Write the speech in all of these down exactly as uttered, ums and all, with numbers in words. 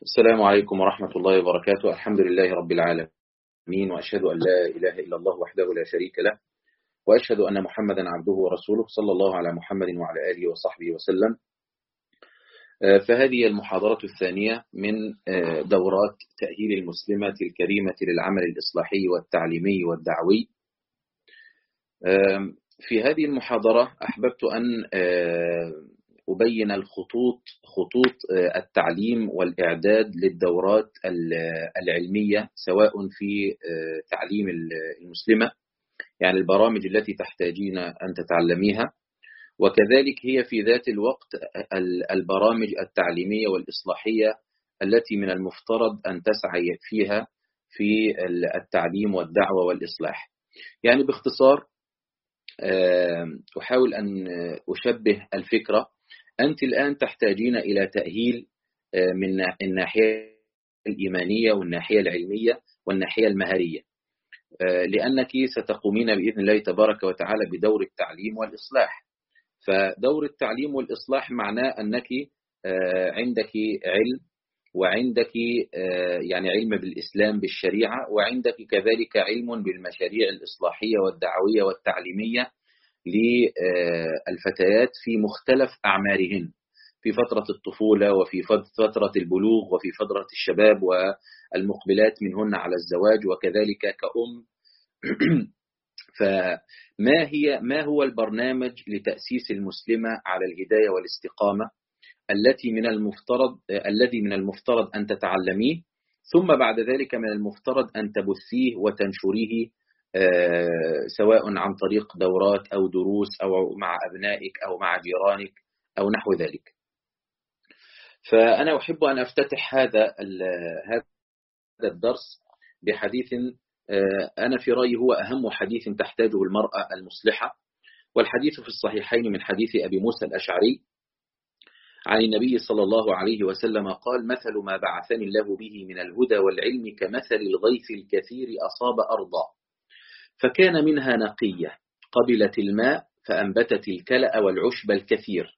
السلام عليكم ورحمة الله وبركاته. الحمد لله رب العالمين، وأشهد أن لا إله إلا الله وحده لا شريك له، وأشهد أن محمدا عبده ورسوله، صلى الله على محمد وعلى آله وصحبه وسلم. فهذه المحاضرة الثانية من دورات تأهيل المسلمة الكريمة للعمل الإصلاحي والتعليمي والدعوي. في هذه المحاضرة أحببت أن أبين الخطوط خطوط التعليم والإعداد للدورات العلمية، سواء في تعليم المسلمة، يعني البرامج التي تحتاجين أن تتعلميها، وكذلك هي في ذات الوقت البرامج التعليمية والإصلاحية التي من المفترض أن تسعي فيها في التعليم والدعوة والإصلاح. يعني باختصار أحاول أن أشبه الفكرة. أنت الآن تحتاجين إلى تأهيل من الناحية الإيمانية والناحية العلمية والناحية المهرية، لأنك ستقومين بإذن الله تبارك وتعالى بدور التعليم والإصلاح. فدور التعليم والإصلاح معناه أنك عندك علم، وعندك يعني علم بالإسلام بالشريعة، وعندك كذلك علم بالمشاريع الإصلاحية والدعوية والتعليمية للفتيات في مختلف أعمارهن، في فترة الطفولة وفي فترة البلوغ وفي فترة الشباب والمقبلات منهن على الزواج، وكذلك كأم. فما هي ما هو البرنامج لتأسيس المسلمة على الهداية والاستقامة التي من المفترض الذي من المفترض أن تتعلميه، ثم بعد ذلك من المفترض أن تبثيه وتنشريه، سواء عن طريق دورات أو دروس أو مع أبنائك أو مع جيرانك أو نحو ذلك. فأنا أحب أن أفتتح هذا هذا الدرس بحديث أنا في رأيي هو أهم حديث تحتاجه المرأة المصلحة، والحديث في الصحيحين من حديث أبي موسى الأشعري عن النبي صلى الله عليه وسلم قال: مثل ما بعثني الله به من الهدى والعلم كمثل الغيث الكثير أصاب أرضا فكان منها نقية قبلت الماء فأنبتت الكلأ والعشب الكثير،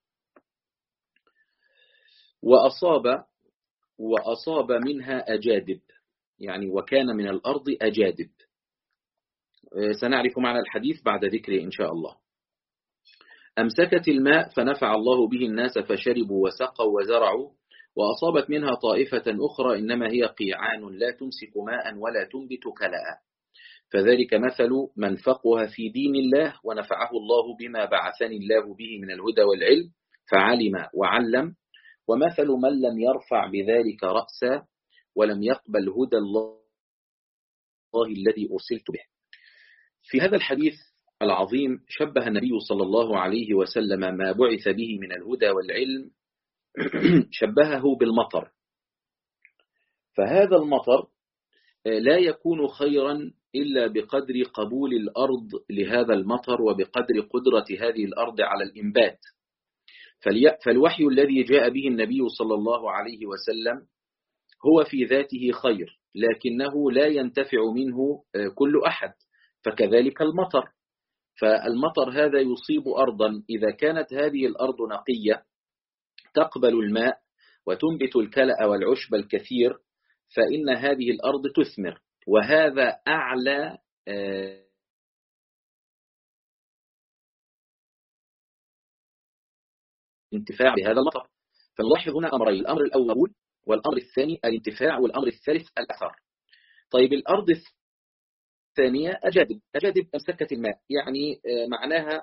وأصاب وأصاب منها أجادب، يعني وكان من الأرض أجادب. سنعرف معنى الحديث بعد ذكره إن شاء الله. أمسكت الماء فنفع الله به الناس فشربوا وسقوا وزرعوا، وأصابت منها طائفة أخرى إنما هي قيعان لا تمسك ماء ولا تنبت كلأ، فذلك مثل من فقه في دين الله ونفعه الله بما بعثني الله به من الهدى والعلم فعلم وعلم، ومثل من لم يرفع بذلك رأسا ولم يقبل هدى الله الذي أرسلت به. في هذا الحديث العظيم شبه النبي صلى الله عليه وسلم ما بعث به من الهدى والعلم شبهه بالمطر. فهذا المطر لا يكون خيرا إلا بقدر قبول الأرض لهذا المطر وبقدر قدرة هذه الأرض على الإنبات. فالوحي الذي جاء به النبي صلى الله عليه وسلم هو في ذاته خير، لكنه لا ينتفع منه كل أحد، فكذلك المطر. فالمطر هذا يصيب أرضا إذا كانت هذه الأرض نقية تقبل الماء وتنبت الكلأ والعشب الكثير، فإن هذه الأرض تثمر، وهذا أعلى انتفاع بهذا المطر. فنلاحظ هنا أمرين: الأمر الأول والأمر الثاني الانتفاع، والأمر الثالث الأثر. طيب الأرض الثانية أجادب، أجادب أمسكت الماء، يعني معناها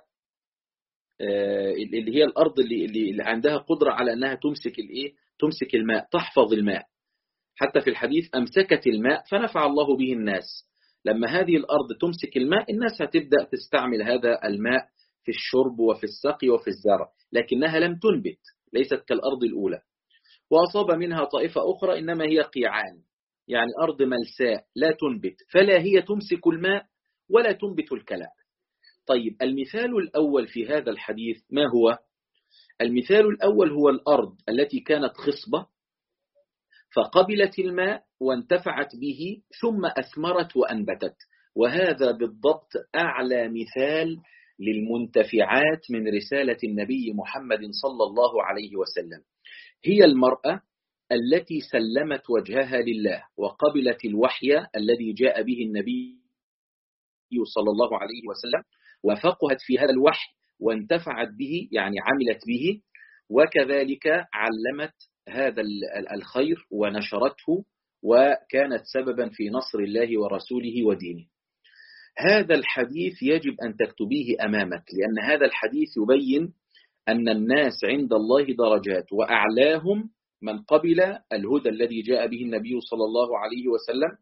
اللي هي الأرض اللي, اللي عندها قدرة على أنها تمسك الإيه؟ تمسك الماء، تحفظ الماء. حتى في الحديث أمسكت الماء فنفع الله به الناس. لما هذه الأرض تمسك الماء الناس هتبدأ تستعمل هذا الماء في الشرب وفي السقي وفي الزرع، لكنها لم تنبت، ليست كالأرض الأولى. وأصاب منها طائفة أخرى إنما هي قيعان، يعني أرض ملساء لا تنبت، فلا هي تمسك الماء ولا تنبت الكلأ. طيب المثال الأول في هذا الحديث ما هو؟ المثال الأول هو الأرض التي كانت خصبة فقبلت الماء وانتفعت به ثم أثمرت وأنبتت، وهذا بالضبط أعلى مثال للمنتفعات من رسالة النبي محمد صلى الله عليه وسلم. هي المرأة التي سلمت وجهها لله وقبلت الوحي الذي جاء به النبي صلى الله عليه وسلم، وفقهت في هذا الوحي وانتفعت به، يعني عملت به، وكذلك علمت هذا الخير ونشرته، وكانت سببا في نصر الله ورسوله ودينه. هذا الحديث يجب أن تكتبيه أمامك، لأن هذا الحديث يبين أن الناس عند الله درجات، وأعلاهم من قبل الهدى الذي جاء به النبي صلى الله عليه وسلم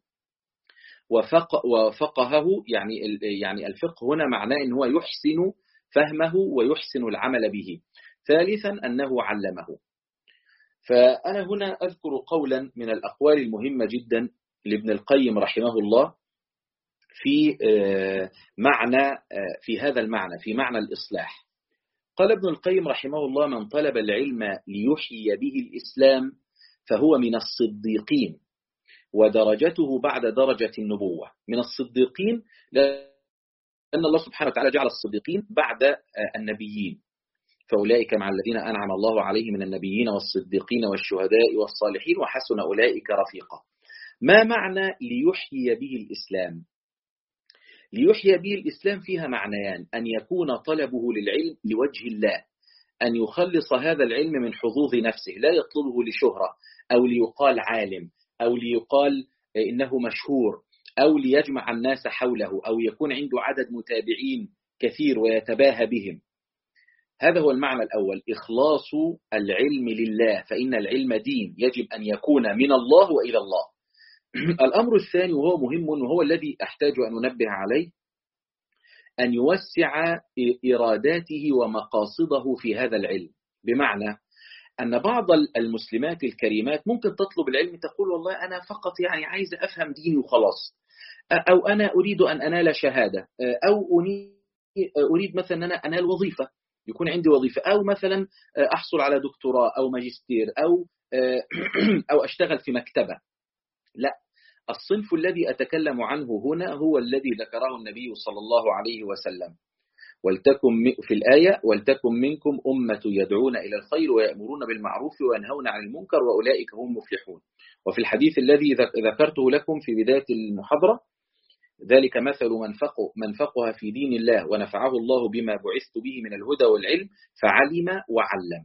وفق وفقهه. يعني يعني الفقه هنا معناه أنه هو يحسن فهمه ويحسن العمل به. ثالثا أنه علمه. فأنا هنا أذكر قولا من الأقوال المهمة جدا لابن القيم رحمه الله في معنى في هذا المعنى، في معنى الإصلاح. قال ابن القيم رحمه الله: من طلب العلم ليحيي به الإسلام فهو من الصديقين، ودرجته بعد درجة النبوة. من الصديقين لأن الله سبحانه وتعالى جعل الصديقين بعد النبيين، فأولئك مع الذين أنعم الله عليهم من النبيين والصديقين والشهداء والصالحين وحسن أولئك رفيقا. ما معنى ليحيي به الإسلام؟ ليحيي به الإسلام فيها معنيان: أن يكون طلبه للعلم لوجه الله، أن يخلص هذا العلم من حظوظ نفسه، لا يطلبه لشهرة أو ليقال عالم أو ليقال إنه مشهور أو ليجمع الناس حوله أو يكون عنده عدد متابعين كثير ويتباهى بهم. هذا هو المعنى الأول، إخلاص العلم لله، فإن العلم دين يجب أن يكون من الله وإلى الله. الأمر الثاني وهو مهم وهو الذي أحتاج أن أنبه عليه: أن يوسع إراداته ومقاصده في هذا العلم. بمعنى أن بعض المسلمات الكريمات ممكن تطلب العلم، تقول والله أنا فقط يعني عايز أفهم ديني وخلاص، أو أنا أريد أن أنال شهادة، أو أريد مثلا أن أنا أنال وظيفة، يكون عندي وظيفة، أو مثلا أحصل على دكتوراه أو ماجستير، أو أو أشتغل في مكتبة. لا، الصنف الذي أتكلم عنه هنا هو الذي ذكره النبي صلى الله عليه وسلم: ولتكن في الآية ولتكن منكم أمة يدعون إلى الخير ويأمرون بالمعروف وينهون عن المنكر وأولئك هم المفلحون. وفي الحديث الذي ذكرته لكم في بداية المحاضرة: ذلك مثل من فقه من فقه في دين الله ونفعه الله بما بعثت به من الهدى والعلم فعلم وعلم.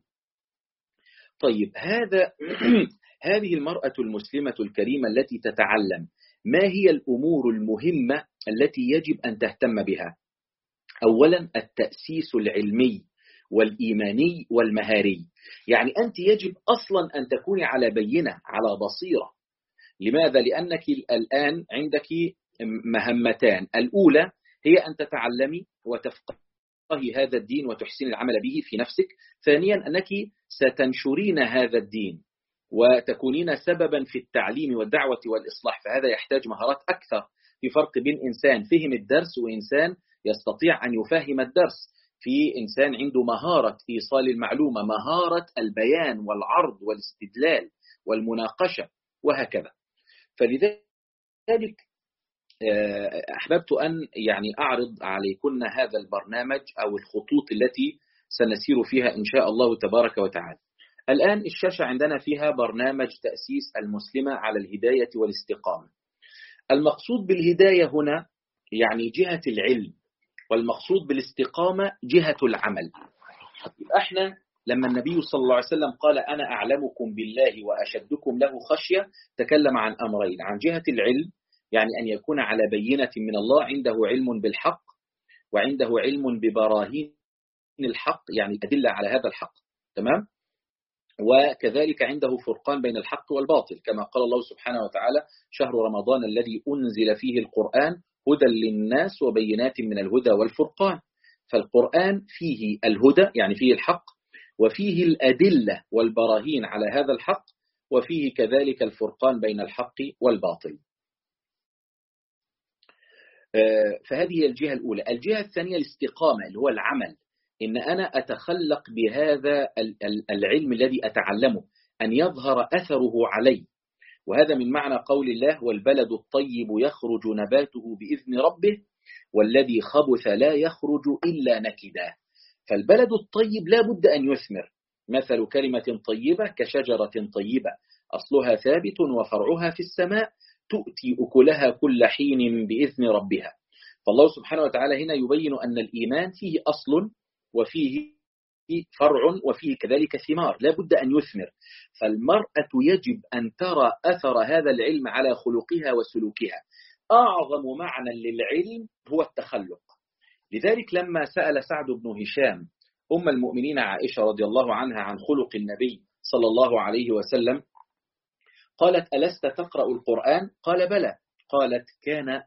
طيب، هذا هذه المرأة المسلمة الكريمة التي تتعلم، ما هي الأمور المهمة التي يجب أن تهتم بها؟ أولا، التأسيس العلمي والإيماني والمهاري. يعني أنت يجب أصلا أن تكوني على بينة، على بصيرة. لماذا؟ لأنك الآن عندك مهمتان: الأولى هي أن تتعلمي وتفقهي هذا الدين وتحسين العمل به في نفسك. ثانيا، أنك ستنشرين هذا الدين وتكونين سببا في التعليم والدعوة والإصلاح، فهذا يحتاج مهارات أكثر. في فرق بين إنسان فهم الدرس وإنسان يستطيع أن يفهم الدرس. في إنسان عنده مهارة إيصال المعلومة، مهارة البيان والعرض والاستدلال والمناقشة وهكذا. فلذلك أحببت أن يعني أعرض عليكن هذا البرنامج أو الخطوط التي سنسير فيها إن شاء الله تبارك وتعالى. الآن الشاشة عندنا فيها برنامج تأسيس المسلمة على الهداية والاستقامة. المقصود بالهداية هنا يعني جهة العلم، والمقصود بالاستقامة جهة العمل. احنا لما النبي صلى الله عليه وسلم قال أنا أعلمكم بالله وأشدكم له خشية، تكلم عن أمرين: عن جهة العلم، يعني أن يكون على بينة من الله، عنده علم بالحق وعنده علم ببراهين الحق، يعني أدلة على هذا الحق، تمام؟ وكذلك عنده فرقان بين الحق والباطل، كما قال الله سبحانه وتعالى: شهر رمضان الذي أنزل فيه القرآن هدى للناس وبينات من الهدى والفرقان. فالقرآن فيه الهدى، يعني فيه الحق، وفيه الأدلة والبراهين على هذا الحق، وفيه كذلك الفرقان بين الحق والباطل. فهذه الجهة الأولى. الجهة الثانية الاستقامة، اللي هو العمل، إن أنا أتخلق بهذا العلم الذي أتعلمه أن يظهر أثره علي. وهذا من معنى قول الله: والبلد الطيب يخرج نباته بإذن ربه والذي خبث لا يخرج إلا نكدا. فالبلد الطيب لا بد أن يثمر. مثل كلمة طيبة كشجرة طيبة أصلها ثابت وفرعها في السماء تؤتي أكلها كل حين بإذن ربها. فالله سبحانه وتعالى هنا يبين أن الإيمان فيه أصل وفيه فرع وفيه كذلك ثمار، لا بد أن يثمر. فالمرأة يجب أن ترى أثر هذا العلم على خلقها وسلوكها. أعظم معنى للعلم هو التخلق. لذلك لما سأل سعد بن هشام أم المؤمنين عائشة رضي الله عنها عن خلق النبي صلى الله عليه وسلم، قالت: ألست تقرأ القرآن؟ قال: بلى. قالت: كان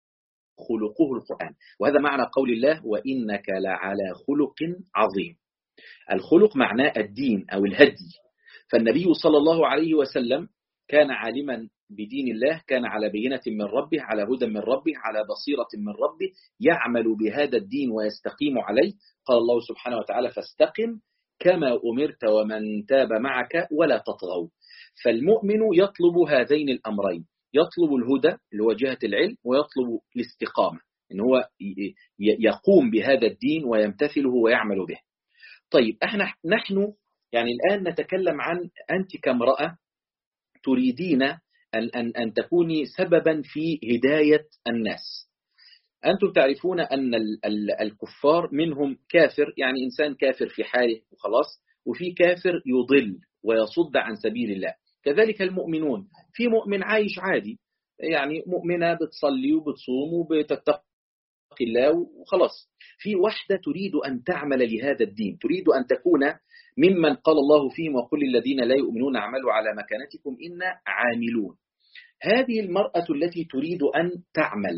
خلقه القرآن. وهذا معنى قول الله: وإنك لعلى خلق عظيم. الخلق معناه الدين أو الهدي. فالنبي صلى الله عليه وسلم كان عالما بدين الله، كان على بينة من ربه، على هدى من ربه، على بصيرة من ربه، يعمل بهذا الدين ويستقيم عليه. قال الله سبحانه وتعالى: فاستقم كما أمرت ومن تاب معك ولا تطغوا. فالمؤمن يطلب هذين الأمرين، يطلب الهدى اللي هو جهة العلم، ويطلب الاستقامة إن هو يقوم بهذا الدين ويمتثله ويعمل به. طيب احنا نحن يعني الآن نتكلم عن أنت كامرأة تريدين أن, أن, أن تكوني سببا في هداية الناس. أنتم تعرفون أن ال ال الكفار منهم كافر، يعني إنسان كافر في حاله وخلاص، وفي كافر يضل ويصد عن سبيل الله. كذلك المؤمنون، في مؤمن عايش عادي، يعني مؤمنة بتصلي وبتصوم وبتتقي الله وخلاص. في واحدة تريد أن تعمل لهذا الدين، تريد أن تكون ممن قال الله فيهم: وقل الذين لا يؤمنون اعملوا على مكانتكم إنا عاملون. هذه المرأة التي تريد أن تعمل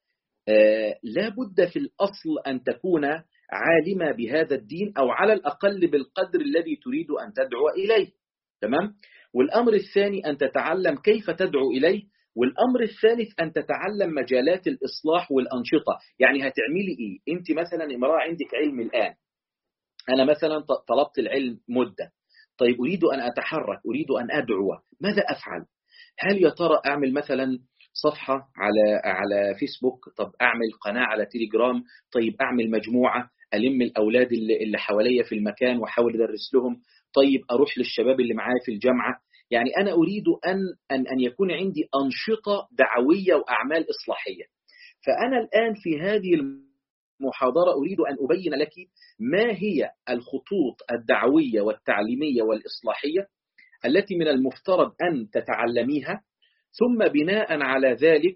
آه لا بد في الأصل أن تكون عالمة بهذا الدين، أو على الأقل بالقدر الذي تريد أن تدعو إليه. تمام؟ والأمر الثاني أن تتعلم كيف تدعو إليه. والأمر الثالث أن تتعلم مجالات الإصلاح والأنشطة. يعني هتعملي إيه؟ أنت مثلا امرأة عندك علم الآن، أنا مثلا طلبت العلم مدة، طيب أريد أن أتحرك، أريد أن أدعو، ماذا أفعل؟ هل يا ترى أعمل مثلا صفحة على على فيسبوك؟ طب أعمل قناة على تيليجرام؟ طيب أعمل مجموعة ألم الأولاد اللي, اللي حواليا في المكان وأحاول أدرس لهم؟ طيب أروح للشباب اللي معايا في الجامعة؟ يعني أنا أريد أن أن أن يكون عندي أنشطة دعوية وأعمال إصلاحية. فأنا الآن في هذه المحاضرة أريد أن أبين لك ما هي الخطوط الدعوية والتعليمية والإصلاحية التي من المفترض أن تتعلميها، ثم بناء على ذلك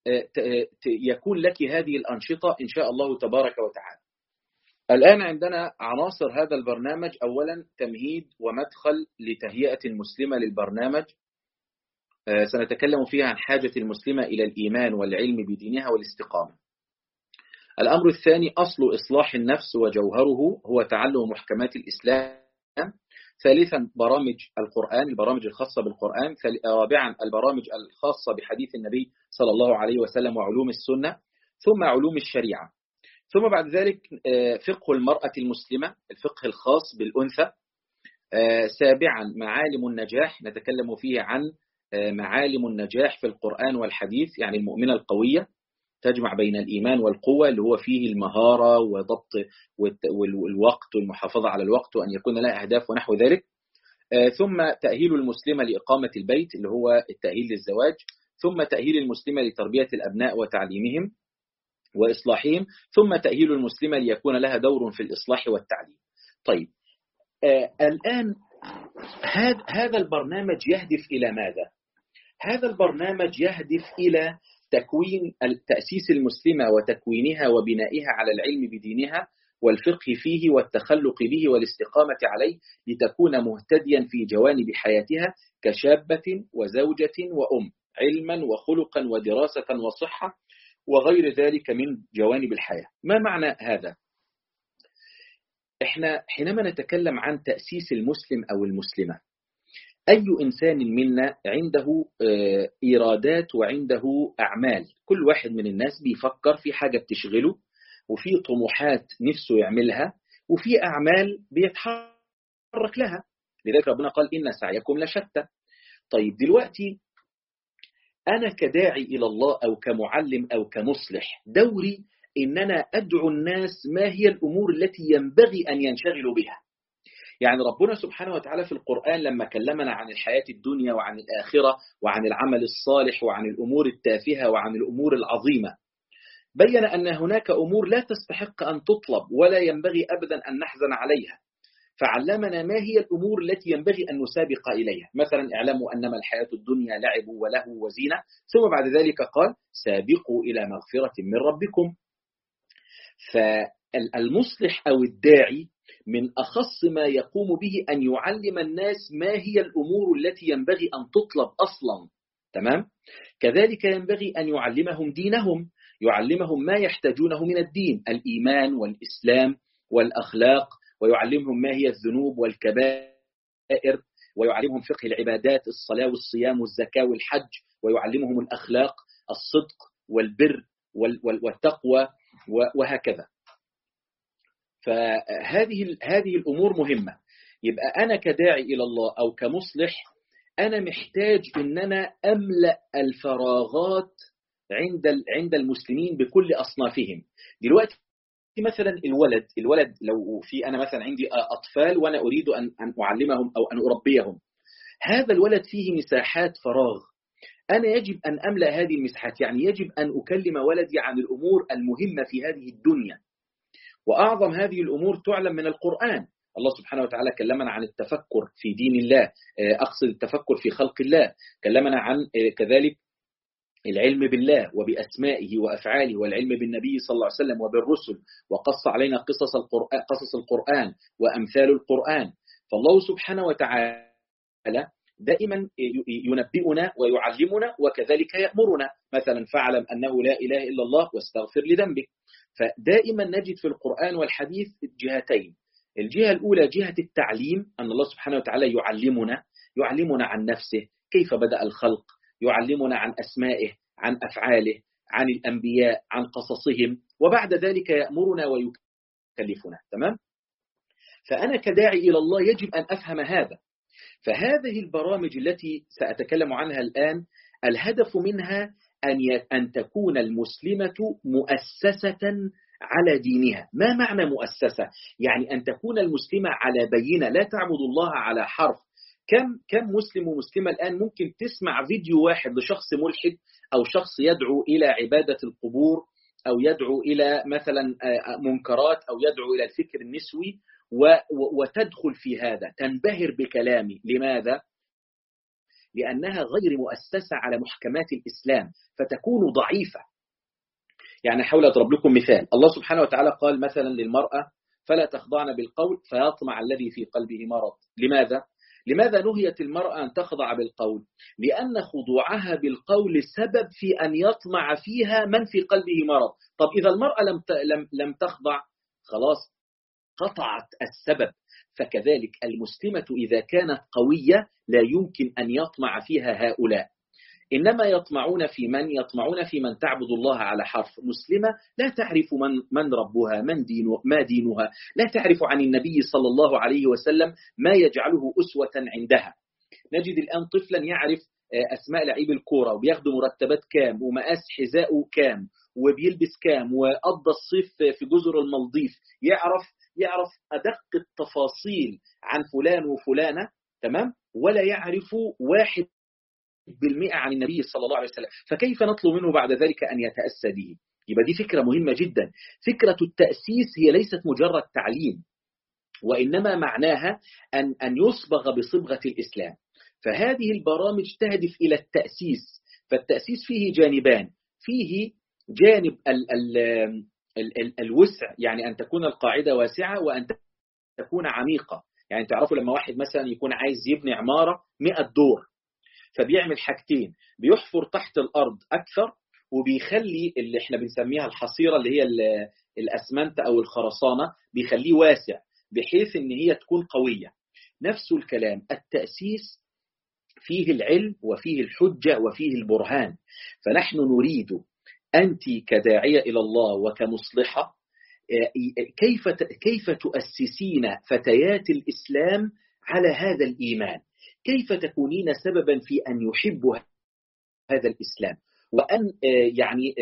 يكون لك هذه الأنشطة إن شاء الله تبارك وتعالى. الآن عندنا عناصر هذا البرنامج. أولا تمهيد ومدخل لتهيئة المسلمة للبرنامج، سنتكلم فيها عن حاجة المسلمة إلى الإيمان والعلم بدينها والاستقامة. الأمر الثاني أصل إصلاح النفس وجوهره هو تعلم محكمات الإسلام. ثالثا برامج القرآن، البرامج الخاصة بالقرآن. رابعا البرامج الخاصة بحديث النبي صلى الله عليه وسلم وعلوم السنة. ثم علوم الشريعة. ثم بعد ذلك فقه المرأة المسلمة، الفقه الخاص بالأنثى. سابعا معالم النجاح، نتكلم فيه عن معالم النجاح في القرآن والحديث، يعني المؤمنة القوية تجمع بين الإيمان والقوة، اللي هو فيه المهارة وضبط والوقت والمحافظة على الوقت وأن يكون لها أهداف ونحو ذلك. ثم تأهيل المسلمة لإقامة البيت اللي هو التأهيل للزواج. ثم تأهيل المسلمة لتربية الأبناء وتعليمهم وإصلاحهم. ثم تأهيل المسلمة ليكون لها دور في الإصلاح والتعليم. طيب آه الآن هذا البرنامج يهدف إلى ماذا؟ هذا البرنامج يهدف إلى تكوين تأسيس المسلمة وتكوينها وبنائها على العلم بدينها والفقه فيه والتخلق به والاستقامة عليه، لتكون مهتديا في جوانب حياتها كشابة وزوجة وأم، علما وخلقا ودراسة وصحة وغير ذلك من جوانب الحياة. ما معنى هذا؟ إحنا حينما نتكلم عن تأسيس المسلم أو المسلمة، أي إنسان منا عنده إيرادات وعنده أعمال. كل واحد من الناس بيفكر في حاجة بتشغله، وفي طموحات نفسه يعملها، وفي أعمال بيتحرك لها. لذلك ربنا قال: إن سعيكم لشتى. طيب دلوقتي أنا كداعي إلى الله أو كمعلم أو كمصلح، دوري إن أنا أدعو الناس ما هي الأمور التي ينبغي أن ينشغلوا بها. يعني ربنا سبحانه وتعالى في القرآن لما كلمنا عن الحياة الدنيا وعن الآخرة وعن العمل الصالح وعن الأمور التافهة وعن الأمور العظيمة، بين أن هناك أمور لا تستحق أن تطلب ولا ينبغي أبدا أن نحزن عليها، فعلمنا ما هي الأمور التي ينبغي أن نسابق إليها. مثلا اعلموا أنما الحياة الدنيا لعب ولهو وزينة، ثم بعد ذلك قال سابقوا إلى مغفرة من ربكم. فالمصلح أو الداعي من أخص ما يقوم به أن يعلم الناس ما هي الأمور التي ينبغي أن تطلب أصلا. تمام؟ كذلك ينبغي أن يعلمهم دينهم، يعلمهم ما يحتاجونه من الدين، الإيمان والإسلام والأخلاق، ويعلمهم ما هي الذنوب والكبائر، ويعلمهم فقه العبادات، الصلاة والصيام والزكاة والحج، ويعلمهم الأخلاق، الصدق والبر والتقوى وهكذا. فهذه هذه الأمور مهمة. يبقى أنا كداعي إلى الله أو كمصلح أنا محتاج إن أنا أملأ الفراغات عند عند المسلمين بكل أصنافهم. دلوقتي مثلا الولد الولد لو في أنا مثلا عندي أطفال وأنا أريد أن أن أعلمهم أو أن أربيهم، هذا الولد فيه مساحات فراغ، أنا يجب أن أملأ هذه المساحات. يعني يجب أن أكلم ولدي عن الأمور المهمة في هذه الدنيا، وأعظم هذه الأمور تعلم من القرآن. الله سبحانه وتعالى كلمنا عن التفكر في دين الله، أقصد التفكر في خلق الله، كلمنا عن كذلك العلم بالله وبأسمائه وأفعاله، والعلم بالنبي صلى الله عليه وسلم وبالرسل، وقص علينا قصص القرآن, قصص القرآن وأمثال القرآن. فالله سبحانه وتعالى دائما ينبئنا ويعلمنا وكذلك يأمرنا، مثلا فاعلم أنه لا إله إلا الله واستغفر لذنبك. فدائما نجد في القرآن والحديث جهتين. الجهة الأولى جهة التعليم، أن الله سبحانه وتعالى يعلمنا يعلمنا عن نفسه، كيف بدأ الخلق، يعلمنا عن أسمائه، عن أفعاله، عن الأنبياء، عن قصصهم، وبعد ذلك يأمرنا ويكلفنا. تمام؟ فأنا كداعي إلى الله يجب أن أفهم هذا. فهذه البرامج التي سأتكلم عنها الآن الهدف منها أن أن تكون المسلمة مؤسسة على دينها. ما معنى مؤسسة؟ يعني أن تكون المسلمة على بينة، لا تعبد الله على حرف. كم كم مسلم ومسلمة الآن ممكن تسمع فيديو واحد لشخص ملحد أو شخص يدعو إلى عبادة القبور أو يدعو إلى مثلا منكرات أو يدعو إلى الفكر النسوي وتدخل في هذا، تنبهر بكلامي. لماذا؟ لأنها غير مؤسسة على محكمات الإسلام فتكون ضعيفة. يعني حاول أضرب لكم مثال. الله سبحانه وتعالى قال مثلا للمرأة فلا تخضعن بالقول فيطمع الذي في قلبه مرض. لماذا؟ لماذا نهيت المرأة أن تخضع بالقول؟ لأن خضوعها بالقول سبب في أن يطمع فيها من في قلبه مرض. طب إذا المرأة لم لم لم تخضع خلاص قطعت السبب. فكذلك المسلمة إذا كانت قوية لا يمكن أن يطمع فيها هؤلاء، إنما يطمعون في من؟ يطمعون في من تعبد الله على حرف. مسلمة لا تعرف من من ربها، من دينه، ما دينها، لا تعرف عن النبي صلى الله عليه وسلم ما يجعله أسوة عندها. نجد الآن طفلا يعرف أسماء لعيب الكورة وبياخد مرتبات كام ومقاس حذائه كام وبيلبس كام وقضى الصيف في جزر المالديف، يعرف يعرف أدق التفاصيل عن فلان وفلانة. تمام؟ ولا يعرف واحد بالمئة عن النبي صلى الله عليه وسلم. فكيف نطلب منه بعد ذلك أن يتأسى به؟ يبقى دي فكرة مهمة جدا. فكرة التأسيس هي ليست مجرد تعليم، وإنما معناها أن أن يصبغ بصبغة الإسلام. فهذه البرامج تهدف إلى التأسيس. فالتأسيس فيه جانبان، فيه جانب ال ال ال ال الوسع، يعني أن تكون القاعدة واسعة وأن تكون عميقة. يعني تعرفوا لما واحد مثلا يكون عايز يبني عمارة مئة دور، فبيعمل حاجتين، بيحفر تحت الأرض أكثر وبيخلي اللي احنا بنسميها الحصيرة اللي هي الأسمنت أو الخرسانة بيخليه واسع بحيث ان هي تكون قوية. نفس الكلام التأسيس فيه العلم وفيه الحجة وفيه البرهان. فنحن نريد أنت كداعية إلى الله وكمصلحة كيف كيف تؤسسين فتيات الإسلام على هذا الإيمان، كيف تكونين سببا في أن يحبوا هذا الإسلام وأن يعني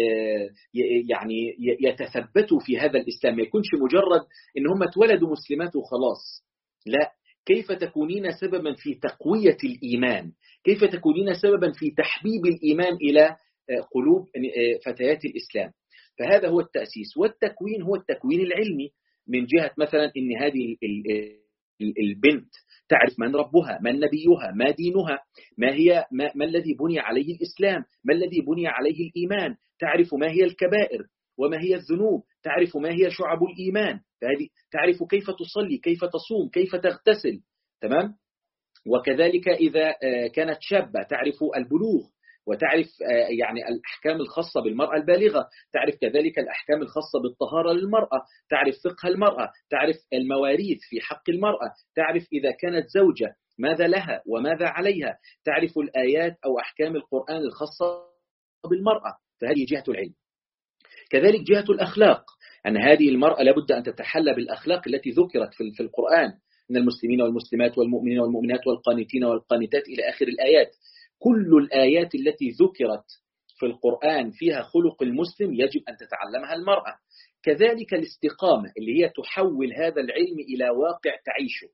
يعني يتثبتوا في هذا الإسلام، ما يكونش مجرد إن هم اتولدوا مسلمات وخلاص. لا، كيف تكونين سببا في تقوية الإيمان، كيف تكونين سببا في تحبيب الإيمان إلى قلوب فتيات الإسلام. فهذا هو التأسيس. والتكوين هو التكوين العلمي، من جهة مثلا إن هذه البنت تعرف من ربها، من نبيها، ما دينها، ما هي ما, ما الذي بني عليه الإسلام، ما الذي بني عليه الإيمان، تعرف ما هي الكبائر وما هي الذنوب، تعرف ما هي شعب الإيمان، فهذه تعرف كيف تصلي، كيف تصوم، كيف تغتسل. تمام. وكذلك إذا كانت شابة تعرف البلوغ، وتعرف يعني الأحكام الخاصة بالمرأة البالغة، تعرف كذلك الأحكام الخاصة بالطهارة للمرأة، تعرف فقه المرأة، تعرف المواريث في حق المرأة، تعرف إذا كانت زوجة ماذا لها وماذا عليها، تعرف الآيات أو أحكام القرآن الخاصة بالمرأة. فهذه جهة العلم. كذلك جهة الأخلاق، أن هذه المرأة لابد أن تتحلى بالأخلاق التي ذكرت في القرآن، من المسلمين والمسلمات والمؤمنين والمؤمنات والقانتين والقانتات إلى آخر الآيات. كل الآيات التي ذكرت في القرآن فيها خلق المسلم يجب أن تتعلمها المرأة. كذلك الاستقامة اللي هي تحول هذا العلم إلى واقع تعيشه.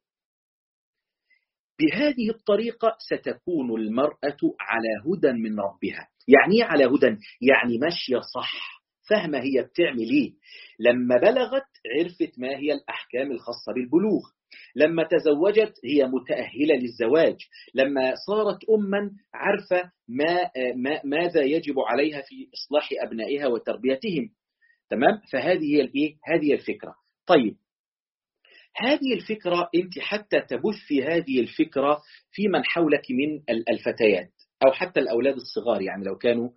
بهذه الطريقة ستكون المرأة على هدى من ربها. يعني على هدى، يعني ماشية صح، فاهمة هي بتعمل ايه. لما بلغت عرفت ما هي الأحكام الخاصة بالبلوغ، لما تزوجت هي متأهلة للزواج، لما صارت أما عارفة ما ما ماذا يجب عليها في إصلاح أبنائها وتربيتهم. تمام. فهذه هي الايه، هذه الفكرة. طيب، هذه الفكرة أنت حتى تبثي هذه الفكرة في من حولك من الفتيات أو حتى الأولاد الصغار، يعني لو كانوا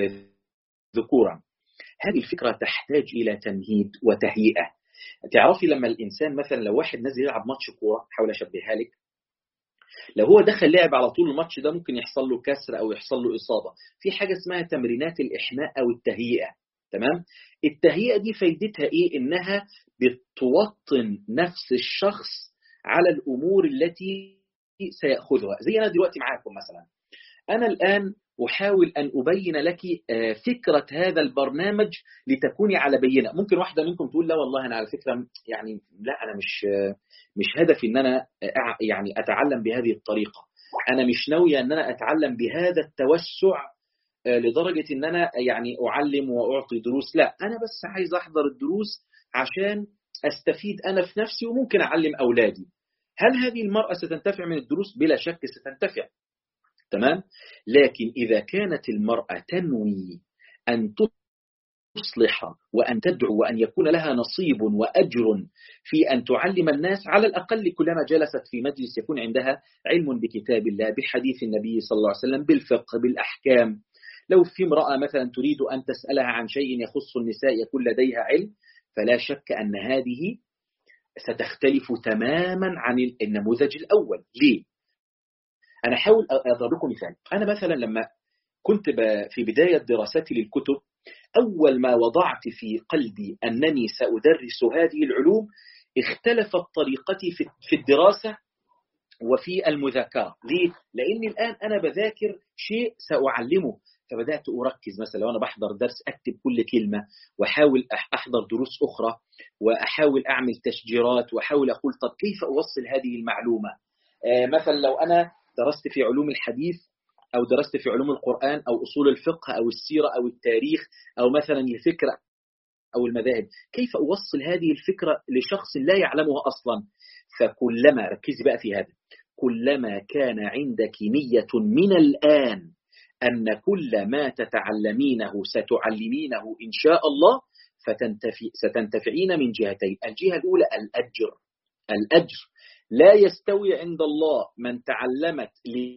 ذكورا، هذه الفكرة تحتاج إلى تمهيد وتهيئة. تعرفي لما الإنسان مثلا لو واحد نزل يلعب ماتش كورة، حاول أشبهها لك، لو هو دخل لعب على طول الماتش ده ممكن يحصل له كسر أو يحصل له إصابة. في حاجة اسمها تمرينات الإحماء أو التهيئة. تمام. التهيئة دي فايدتها إيه؟ إنها بتوطن نفس الشخص على الأمور التي سيأخذها. زي أنا دلوقتي معاكم مثلا، أنا الآن أحاول أن أبين لك فكرة هذا البرنامج لتكوني على بينة. ممكن واحدة منكم تقول لا والله أنا على فكرة يعني لا، أنا مش مش هدفي أن أنا يعني أتعلم بهذه الطريقة، أنا مش ناوية أن أنا أتعلم بهذا التوسع لدرجة أن أنا يعني أعلم وأعطي دروس. لا، أنا بس عايز أحضر الدروس عشان أستفيد أنا في نفسي وممكن أعلم أولادي. هل هذه المرأة ستنتفع من الدروس؟ بلا شك ستنتفع. تمام. لكن إذا كانت المرأة تنوي أن تصلح وأن تدعو وأن يكون لها نصيب وأجر في أن تعلم الناس، على الأقل كلما جلست في مجلس يكون عندها علم بكتاب الله، بحديث النبي صلى الله عليه وسلم، بالفقه، بالأحكام. لو في امرأة مثلا تريد أن تسألها عن شيء يخص النساء يكون لديها علم، فلا شك أن هذه ستختلف تماما عن النموذج الأول. ليه؟ أنا حاول أضرب لكم مثال. أنا مثلا لما كنت في بداية دراستي للكتب، أول ما وضعت في قلبي أنني سأدرس هذه العلوم اختلفت طريقتي في الدراسة وفي المذاكرة. ليه؟ لأني الآن أنا بذاكر شيء سأعلمه، فبدأت أركز. مثلا لو أنا بحضر درس أكتب كل كلمة، وأحاول أحضر دروس أخرى، وأحاول أعمل تشجيرات، وأحاول أقول طب كيف أوصل هذه المعلومة. آه مثلا لو أنا درست في علوم الحديث أو درست في علوم القرآن أو أصول الفقه أو السيرة أو التاريخ أو مثلا الفكرة أو المذاهب، كيف أوصل هذه الفكرة لشخص لا يعلمها أصلا؟ فكلما ركزي بقى في هذا، كلما كان عندك نية من الآن أن كل ما تتعلمينه ستعلمينه إن شاء الله، فتنتفي ستنتفعين من جهتين. الجهة الأولى الأجر. الأجر لا يستوي عند الله من تعلمت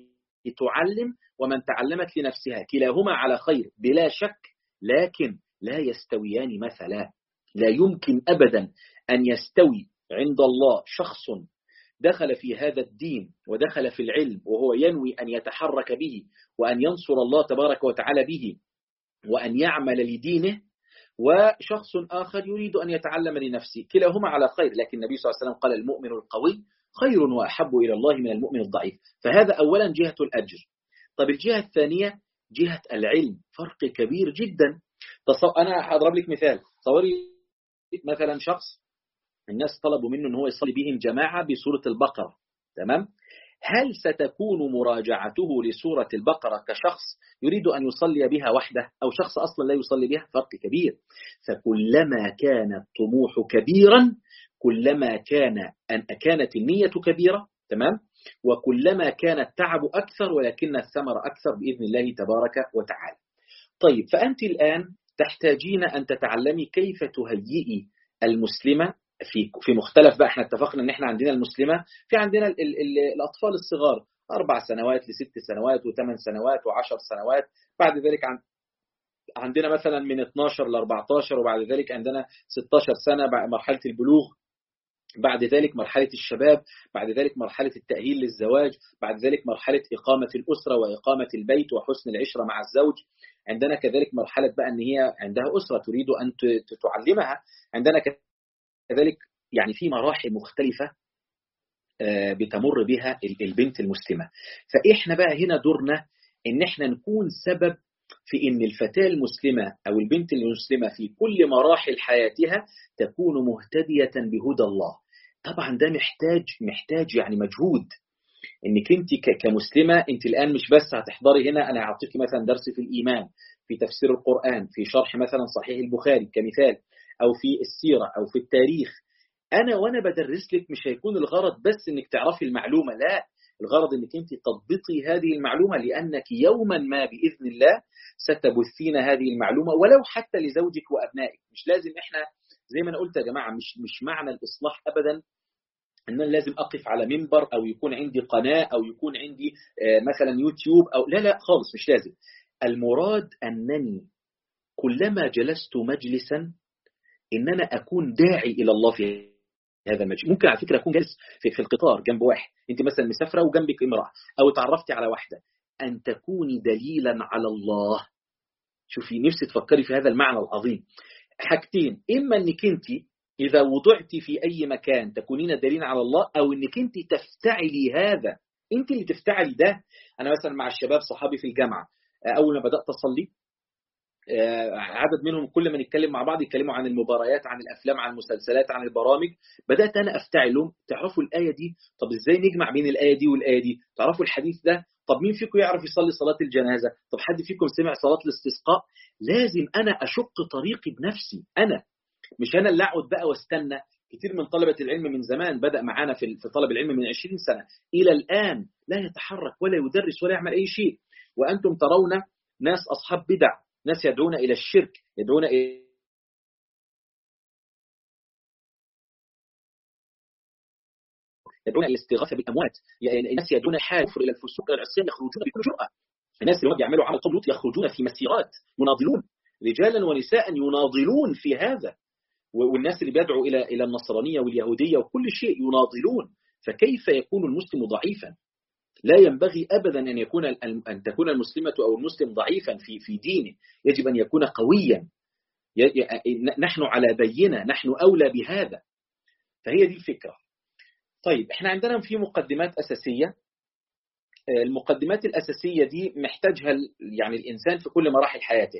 لتعلم ومن تعلمت لنفسها، كلاهما على خير بلا شك، لكن لا يستويان مثلا. لا يمكن أبدا أن يستوي عند الله شخص دخل في هذا الدين ودخل في العلم وهو ينوي أن يتحرك به وأن ينصر الله تبارك وتعالى به وأن يعمل لدينه، وشخص آخر يريد أن يتعلم لنفسه. كلاهما على خير، لكن النبي صلى الله عليه وسلم قال المؤمن القوي خير وأحب إلى الله من المؤمن الضعيف. فهذا أولا جهة الأجر. طب الجهة الثانية جهة العلم، فرق كبير جدا. أنا هضرب لك مثال. تصوري مثلا شخص الناس طلبوا منه أن هو يصلي بهم جماعة بسورة البقرة، تمام؟ هل ستكون مراجعته لسورة البقرة كشخص يريد أن يصلي بها وحده أو شخص أصلا لا يصلي بها؟ فرق كبير. فكلما كان الطموح كبيرا كلما كان أن كانت النية كبيرة، تمام؟ وكلما كان التعب أكثر ولكن الثمر أكثر بإذن الله تبارك وتعالى. طيب، فأنت الآن تحتاجين أن تتعلمي كيف تهيئي المسلمة في في مختلف بقى. احنا اتفقنا ان احنا عندنا المسلمة، في عندنا ال ال ال الأطفال الصغار أربع سنوات لست سنوات وثمان سنوات وعشر سنوات، بعد ذلك عن عندنا مثلا من اثناشر ل أربعتاشر، وبعد ذلك عندنا ستاشر سنة بعد مرحلة البلوغ، بعد ذلك مرحلة الشباب، بعد ذلك مرحلة التأهيل للزواج، بعد ذلك مرحلة إقامة الأسرة وإقامة البيت وحسن العشرة مع الزوج. عندنا كذلك مرحلة بقى أن هي عندها أسرة تريد أن تعلمها. عندنا كذلك يعني في مراحل مختلفة بتمر بها البنت المسلمة. فإحنا بقى هنا دورنا إن إحنا نكون سبب في إن الفتاة المسلمة أو البنت المسلمة في كل مراحل حياتها تكون مهتدية بهدى الله. طبعا ده محتاج محتاج يعني مجهود، إنك أنت كمسلمة أنت الآن مش بس هتحضري هنا أنا هعطيك مثلا درس في الإيمان، في تفسير القرآن، في شرح مثلا صحيح البخاري كمثال، أو في السيرة أو في التاريخ. أنا وأنا بدرس لك مش هيكون الغرض بس إنك تعرفي المعلومة، لا، الغرض إنك أنت تضبطي هذه المعلومة، لأنك يوما ما بإذن الله ستبثين هذه المعلومة ولو حتى لزوجك وأبنائك. مش لازم إحنا زي ما أنا قلت يا جماعة، مش مش معنى الإصلاح أبدا أن أنا لازم أقف على منبر أو يكون عندي قناة أو يكون عندي مثلا يوتيوب أو لا لا خالص، مش لازم. المراد أنني كلما جلست مجلسا إن أنا أكون داعي إلى الله في هذا المجلس. ممكن على فكرة أكون جالس في, في القطار جنب واحد، أنت مثلا مسافرة وجنبك امرأة أو تعرفتي على واحدة، أن تكوني دليلا على الله. شوفي، نفسي تفكري في هذا المعنى العظيم. حاجتين، إما أنك أنت إذا وضعتي في أي مكان تكونين دليلا على الله، أو أنك أنت تفتعلي هذا، أنت اللي تفتعلي ده. أنا مثلا مع الشباب صحابي في الجامعة، أول ما بدأت أصلي عدد منهم كل ما نتكلم مع بعض يتكلموا عن المباريات، عن الأفلام، عن المسلسلات، عن البرامج. بدأت أنا أفتعلهم، تعرفوا الآية دي؟ طب إزاي نجمع بين الآية دي والآية دي؟ تعرفوا الحديث ده؟ طب مين فيكم يعرف يصلي صلاة الجنازة؟ طب حد فيكم سمع صلاة الاستسقاء؟ لازم أنا أشق طريقي بنفسي، أنا مش أنا اللي أقعد بقى واستنى. كتير من طلبة العلم من زمان بدأ معانا في طلب العلم من عشرين سنة إلى الآن لا يتحرك ولا يدرس ولا يعمل أي شيء، وأنتم ترون ناس أصحاب بدع، ناس يدعون إلى الشرك، يدعون إلى يدعون إلى الاستغاثة بالأموات، الناس يدعون الحافر إلى الفسوق إلى العصيان، يخرجون بكل جرأة. الناس اللي بيعملوا عمل قوم لوط يخرجون في مسيرات يناضلون، رجالا ونساء يناضلون في هذا. والناس اللي بيدعوا إلى إلى النصرانية واليهودية وكل شيء يناضلون. فكيف يكون المسلم ضعيفا؟ لا ينبغي أبدا أن يكون أن تكون المسلمة أو المسلم ضعيفا في في دينه، يجب أن يكون قويا. نحن على بينة، نحن أولى بهذا. فهي دي الفكرة. طيب، احنا عندنا في مقدمات أساسية. المقدمات الأساسية دي محتاجها يعني الإنسان في كل مراحل حياته.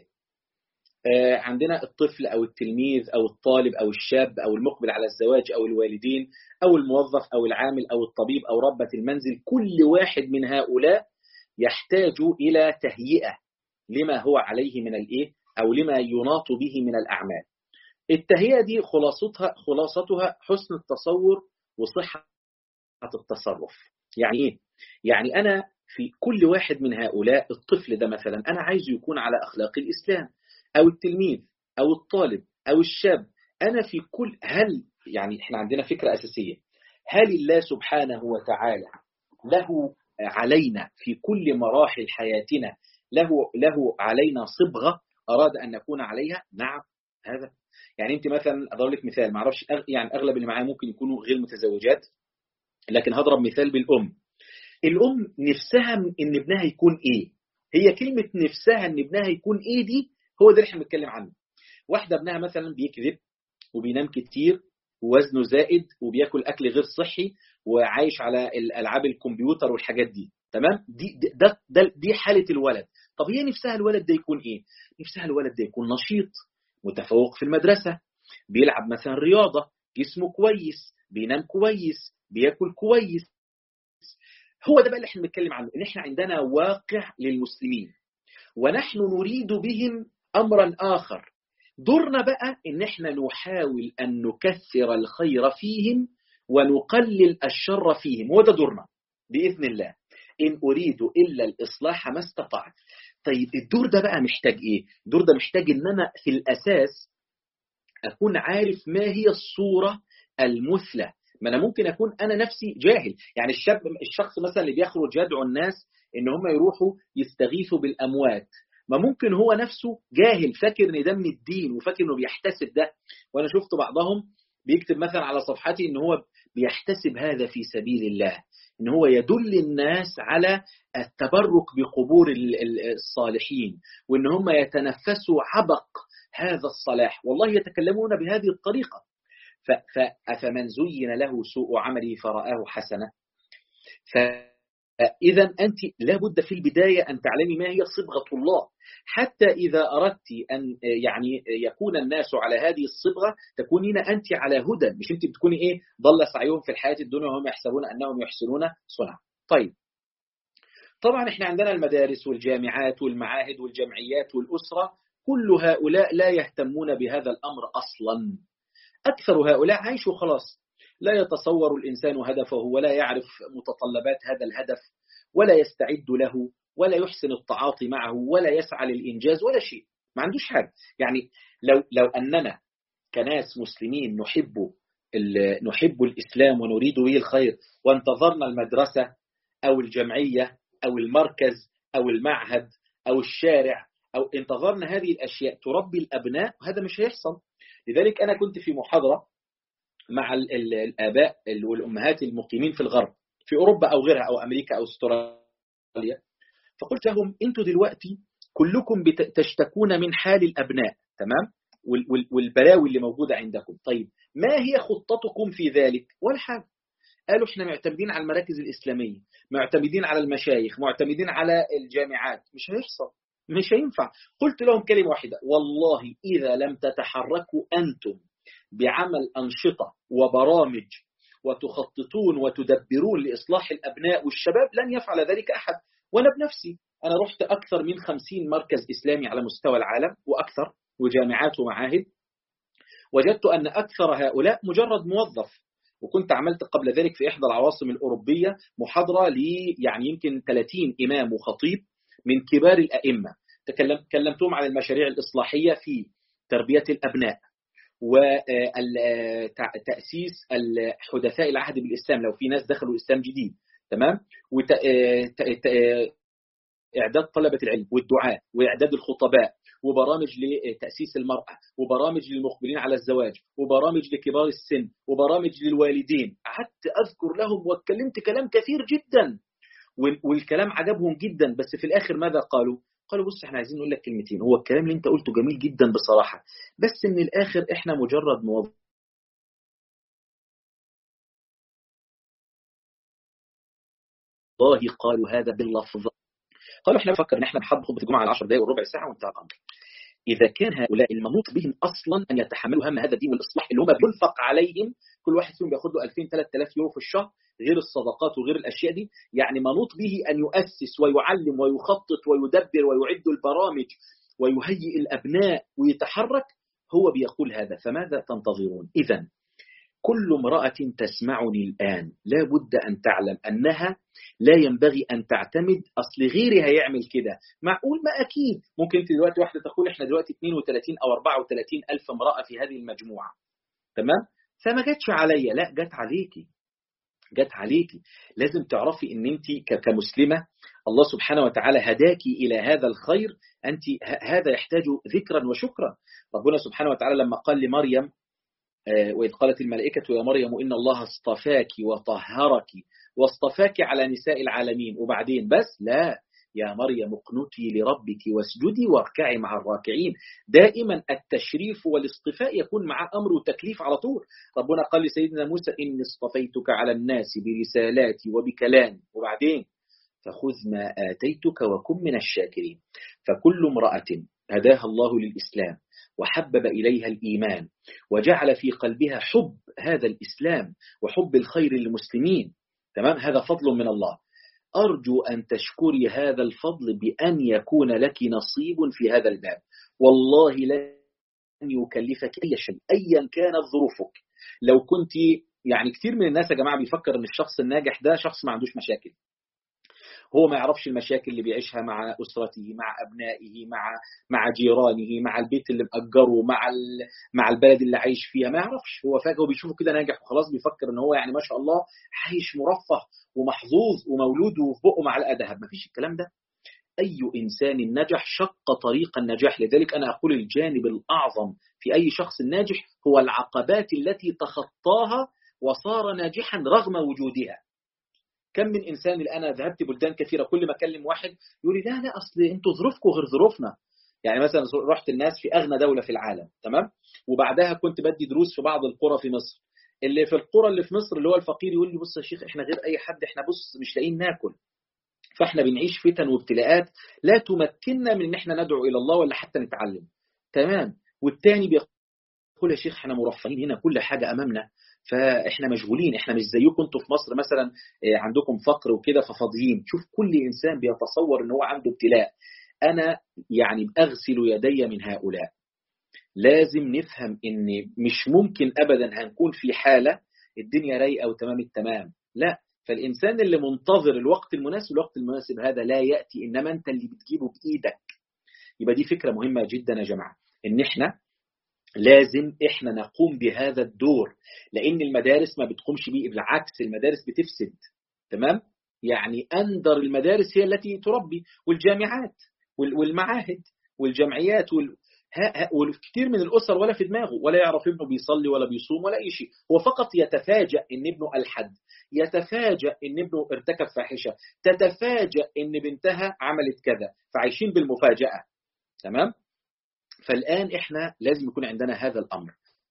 عندنا الطفل أو التلميذ أو الطالب أو الشاب أو المقبل على الزواج أو الوالدين أو الموظف أو العامل أو الطبيب أو ربة المنزل. كل واحد من هؤلاء يحتاج إلى تهيئة لما هو عليه من الإيه أو لما يناط به من الأعمال. التهيئة دي خلاصتها خلاصتها حسن التصور وصحة التصرف. يعني إيه؟ يعني أنا في كل واحد من هؤلاء، الطفل ده مثلا أنا عايزه يكون على أخلاق الإسلام، أو التلميذ أو الطالب أو الشاب. أنا في كل هل يعني إحنا عندنا فكرة أساسية، هل الله سبحانه وتعالى له علينا في كل مراحل حياتنا له له علينا صبغة أراد أن نكون عليها؟ نعم. هذا يعني أنت مثلا أضرب لك مثال، ما أعرفش يعني أغلب اللي معايا ممكن يكونوا غير متزوجات، لكن هضرب مثال بالأم. الأم نفسها إن ابنها يكون إيه؟ هي كلمة نفسها إن ابنها يكون إيه دي هو ده اللي احنا بنتكلم عنه. واحدة ابنها مثلا بيكذب وبينام كتير ووزنه زائد وبياكل أكل غير صحي وعايش على الألعاب الكمبيوتر والحاجات دي، تمام؟ دي ده ده دي حالة الولد. طب هي نفسها الولد ده يكون إيه؟ نفسها الولد ده يكون نشيط، متفوق في المدرسة، بيلعب مثلا رياضة، جسمه كويس، بينام كويس، بياكل كويس. هو ده بقى اللي احنا بنتكلم عنه، ان احنا عندنا واقع للمسلمين ونحن نريد بهم أمرا آخر. دورنا بقى ان احنا نحاول ان نكثر الخير فيهم ونقلل الشر فيهم، هو ده دورنا بإذن الله. إن أريد إلا الإصلاح ما استطعت. طيب الدور ده بقى محتاج إيه؟ الدور ده محتاج إن أنا في الأساس أكون عارف ما هي الصورة المثلى. ما أنا ممكن أكون أنا نفسي جاهل، يعني الشاب الشخص مثلا اللي بيخرج يدعو الناس إن هم يروحوا يستغيثوا بالأموات، ما ممكن هو نفسه جاهل فاكر إن ده من الدين وفاكر إنه بيحتسب ده. وأنا شفت بعضهم بيكتب مثلا على صفحتي إن هو بيحتسب هذا في سبيل الله، إن هو يدل الناس على التبرك بقبور الصالحين وإن هم يتنفسوا عبق هذا الصلاح، والله يتكلمون بهذه الطريقة. فأفمن زين له سوء عمله فرآه حسنة. فإذا أنت لابد في البداية أن تعلمي ما هي صبغة الله، حتى إذا أردت أن يعني يكون الناس على هذه الصبغة تكونين أنت على هدى، مش أنت بتكوني إيه ضل سعيهم في الحياة الدنيا وهم يحسبون أنهم يحسنون صنعا. طيب طبعا إحنا عندنا المدارس والجامعات والمعاهد والجمعيات والأسرة، كل هؤلاء لا يهتمون بهذا الأمر أصلا. أكثر هؤلاء عايشوا خلاص، لا يتصور الإنسان هدفه ولا يعرف متطلبات هذا الهدف ولا يستعد له ولا يحسن التعاطي معه ولا يسعى للإنجاز ولا شيء، ما عندوش حاجة. يعني لو لو أننا كناس مسلمين نحب نحب الإسلام ونريد به الخير وانتظرنا المدرسة أو الجمعية أو المركز أو المعهد أو الشارع أو انتظرنا هذه الأشياء تربي الأبناء، هذا مش هيحصل. لذلك أنا كنت في محاضرة مع الآباء والأمهات المقيمين في الغرب في أوروبا أو غيرها أو أمريكا أو استراليا، فقلت لهم أنتوا دلوقتي كلكم تشتكون من حال الأبناء، تمام، والبلاوي اللي موجودة عندكم. طيب ما هي خطتكم في ذلك؟ ولا حاجة. قالوا احنا معتمدين على المراكز الإسلامية، معتمدين على المشايخ، معتمدين على الجامعات. مش هيحصل، مش هينفع. قلت لهم كلمة واحدة، والله إذا لم تتحركوا أنتم بعمل أنشطة وبرامج وتخططون وتدبرون لإصلاح الأبناء والشباب لن يفعل ذلك أحد. وأنا بنفسي أنا رحت أكثر من خمسين مركز إسلامي على مستوى العالم وأكثر، وجامعات ومعاهد، وجدت أن أكثر هؤلاء مجرد موظف. وكنت عملت قبل ذلك في إحدى العواصم الأوروبية محاضرة لي يعني يمكن ثلاثين إمام وخطيب من كبار الأئمة، تكلمتهم عن المشاريع الإصلاحية في تربية الأبناء وتأسيس حدثاء العهد بالإسلام لو في ناس دخلوا الإسلام جديد، تمام، وإعداد طلبة العلم والدعاء وإعداد الخطباء وبرامج لتأسيس المرأة وبرامج للمقبلين على الزواج وبرامج لكبار السن وبرامج للوالدين. قعدت أذكر لهم واتكلمت كلام كثير جدا والكلام عجبهم جدا، بس في الآخر ماذا قالوا؟ قالوا بص احنا عايزين نقول لك كلمتين، هو الكلام اللي انت قلته جميل جدا بصراحة، بس من الآخر احنا مجرد موظف. والله قالوا هذا باللفظ. قالوا احنا نفكر ان احنا نحضر خطبة الجمعة على عشر دقائق وربع ساعة وانتهى الأمر. إذا كان هؤلاء المنوط بهم أصلا أن يتحملوا هم هذا الدين والإصلاح اللي هم بينفق عليهم، كل واحد فيهم بياخد له ألفين ثلاثة آلاف يورو في الشهر غير الصدقات وغير الأشياء دي، يعني منوط به أن يؤسس ويعلم ويخطط ويدبر ويعد البرامج ويهيئ الأبناء ويتحرك، هو بيقول هذا. فماذا تنتظرون؟ إذن كل امرأة تسمعني الآن لا بد أن تعلم أنها لا ينبغي أن تعتمد أصل غيري هيعمل كده. معقول؟ ما أكيد. ممكن انت دلوقتي واحدة تقول إحنا دلوقتي اثنين وثلاثين أو أربعة وثلاثين ألف امرأة في هذه المجموعة، تمام، فما جاتش عليا، لا جات عليكي، جات عليكي. لازم تعرفي أن انت كمسلمة الله سبحانه وتعالى هداكي إلى هذا الخير، أنت هذا يحتاج ذكرا وشكرا. ربنا سبحانه وتعالى لما قال لمريم وإذ قالت الملائكة يا مريم إن الله اصطفاك وطهرك واصطفاك على نساء العالمين، وبعدين بس لا، يا مريم اقنتي لربك واسجدي واركعي مع الراكعين. دائما التشريف والاصطفاء يكون مع أمر وتكليف على طول. ربنا قال لسيدنا موسى إني اصطفيتك على الناس برسالاتي وبكلامي، وبعدين فخذ ما آتيتك وكن من الشاكرين. فكل امرأة هداها الله للإسلام وحبب إليها الإيمان وجعل في قلبها حب هذا الإسلام وحب الخير للمسلمين، تمام، هذا فضل من الله. أرجو أن تشكري هذا الفضل بأن يكون لك نصيب في هذا الباب، والله لن يكلفك أي شيء أيا كانت ظروفك. لو كنت يعني كثير من الناس يا جماعة بيفكر أن الشخص الناجح ده شخص ما عندوش مشاكل، هو ما يعرفش المشاكل اللي بيعيشها مع أسرته، مع أبنائه، مع مع جيرانه، مع البيت اللي مأجره، مع مع البلد اللي عايش فيها، ما يعرفش. هو فجأة بيشوفه كده ناجح وخلاص بيفكر ان هو يعني ما شاء الله عايش مرفه ومحظوظ ومولود وفي بقه معلقة ذهب. ما فيش الكلام ده. أي إنسان نجح شق طريق النجاح. لذلك أنا أقول الجانب الأعظم في أي شخص ناجح هو العقبات التي تخطاها وصار ناجحا رغم وجودها. كم من إنسان الآن ذهبت بلدان كثيرة، كل ما أكلم واحد يقول لي لا لا أصل أنتوا ظروفكم غير ظروفنا. يعني مثلا رحت الناس في أغنى دولة في العالم، تمام، وبعدها كنت بدي دروس في بعض القرى في مصر. اللي في القرى اللي في مصر اللي هو الفقير يقول لي بص يا شيخ إحنا غير أي حد، إحنا بص مش لاقيين ناكل، فإحنا بنعيش فتن وابتلاءات لا تمكننا من إن إحنا ندعو إلى الله ولا حتى نتعلم، تمام. والتاني بيقول يا شيخ إحنا مرفهين هنا كل حاجة أمامنا، فإحنا مشغولين، إحنا مش زيكم أنتوا في مصر مثلا عندكم فقر وكده ففاضيين. شوف كل إنسان بيتصور إن هو عنده ابتلاء. أنا يعني أغسل يدي من هؤلاء. لازم نفهم إن مش ممكن أبدا هنكون في حالة الدنيا رايقة وتمام التمام، لا. فالإنسان اللي منتظر الوقت المناسب، الوقت المناسب هذا لا يأتي، إنما أنت اللي بتجيبه بإيدك. يبقى دي فكرة مهمة جدا يا جماعة، إن إحنا لازم إحنا نقوم بهذا الدور، لأن المدارس ما بتقومش بيه، بالعكس المدارس بتفسد، تمام. يعني أندر المدارس هي التي تربي، والجامعات والمعاهد والجمعيات وال... والكثير من الأسر ولا في دماغه، ولا يعرف ابنه بيصلي ولا بيصوم ولا أي شيء، هو فقط يتفاجأ إن ابنه ألحد، يتفاجأ إن ابنه ارتكب فاحشة، تتفاجأ إن بنتها عملت كذا، فعايشين بالمفاجأة، تمام. فالآن إحنا لازم يكون عندنا هذا الأمر،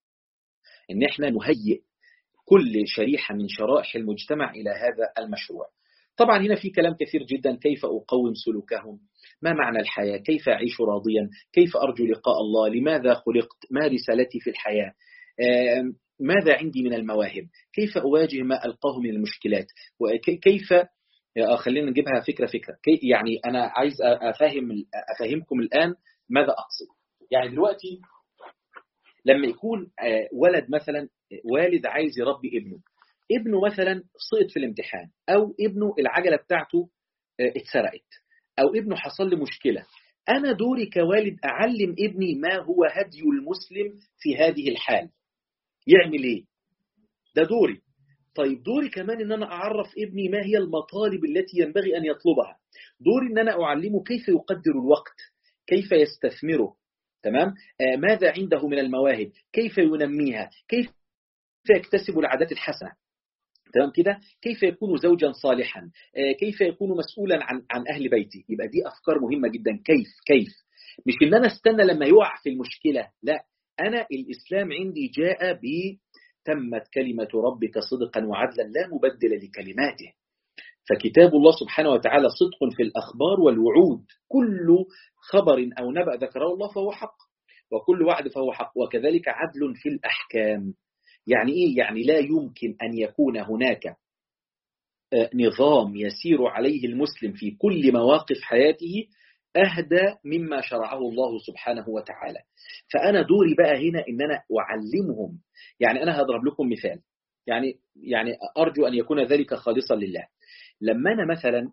إن إحنا نهيئ كل شريحة من شرائح المجتمع إلى هذا المشروع. طبعا هنا في كلام كثير جدا، كيف أقوم سلوكهم، ما معنى الحياة، كيف أعيش راضيا، كيف أرجو لقاء الله، لماذا خلقت، ما رسالتي في الحياة، ماذا عندي من المواهب، كيف أواجه ما ألقاه من المشكلات، وكيف خلينا نجيبها فكرة فكرة. يعني أنا عايز أفهم أفهمكم الآن ماذا أقصد. يعني دلوقتي لما يكون ولد مثلا، والد عايز يربي ابنه، ابنه مثلا سقط في الامتحان، أو ابنه العجلة بتاعته اتسرقت، أو ابنه حصل له مشكلة، أنا دوري كوالد أعلم ابني ما هو هدي المسلم في هذه الحال، يعمل إيه؟ ده دوري. طيب دوري كمان إن أنا أعرف ابني ما هي المطالب التي ينبغي أن يطلبها، دوري إن أنا أعلمه كيف يقدر الوقت، كيف يستثمره، تمام. آه ماذا عنده من المواهب، كيف ينميها، كيف يكتسب العادات الحسنة، تمام كده، كيف يكون زوجا صالحا، آه كيف يكون مسؤولا عن عن أهل بيتي. يبقى دي أفكار مهمة جدا. كيف كيف مش إن أنا استنى لما يقع في المشكلة، لا. أنا الإسلام عندي جاء ب تمت كلمة ربك صدقا وعدلا لا مبدل لكلماته. فكتاب الله سبحانه وتعالى صدق في الأخبار والوعود، كل خبر أو نبأ ذكره الله فهو حق، وكل وعد فهو حق، وكذلك عدل في الأحكام. يعني إيه؟ يعني لا يمكن أن يكون هناك نظام يسير عليه المسلم في كل مواقف حياته أهدى مما شرعه الله سبحانه وتعالى. فأنا دوري بقى هنا إن أنا أعلمهم. يعني أنا هضرب لكم مثال، يعني يعني أرجو أن يكون ذلك خالصا لله. لما أنا مثلا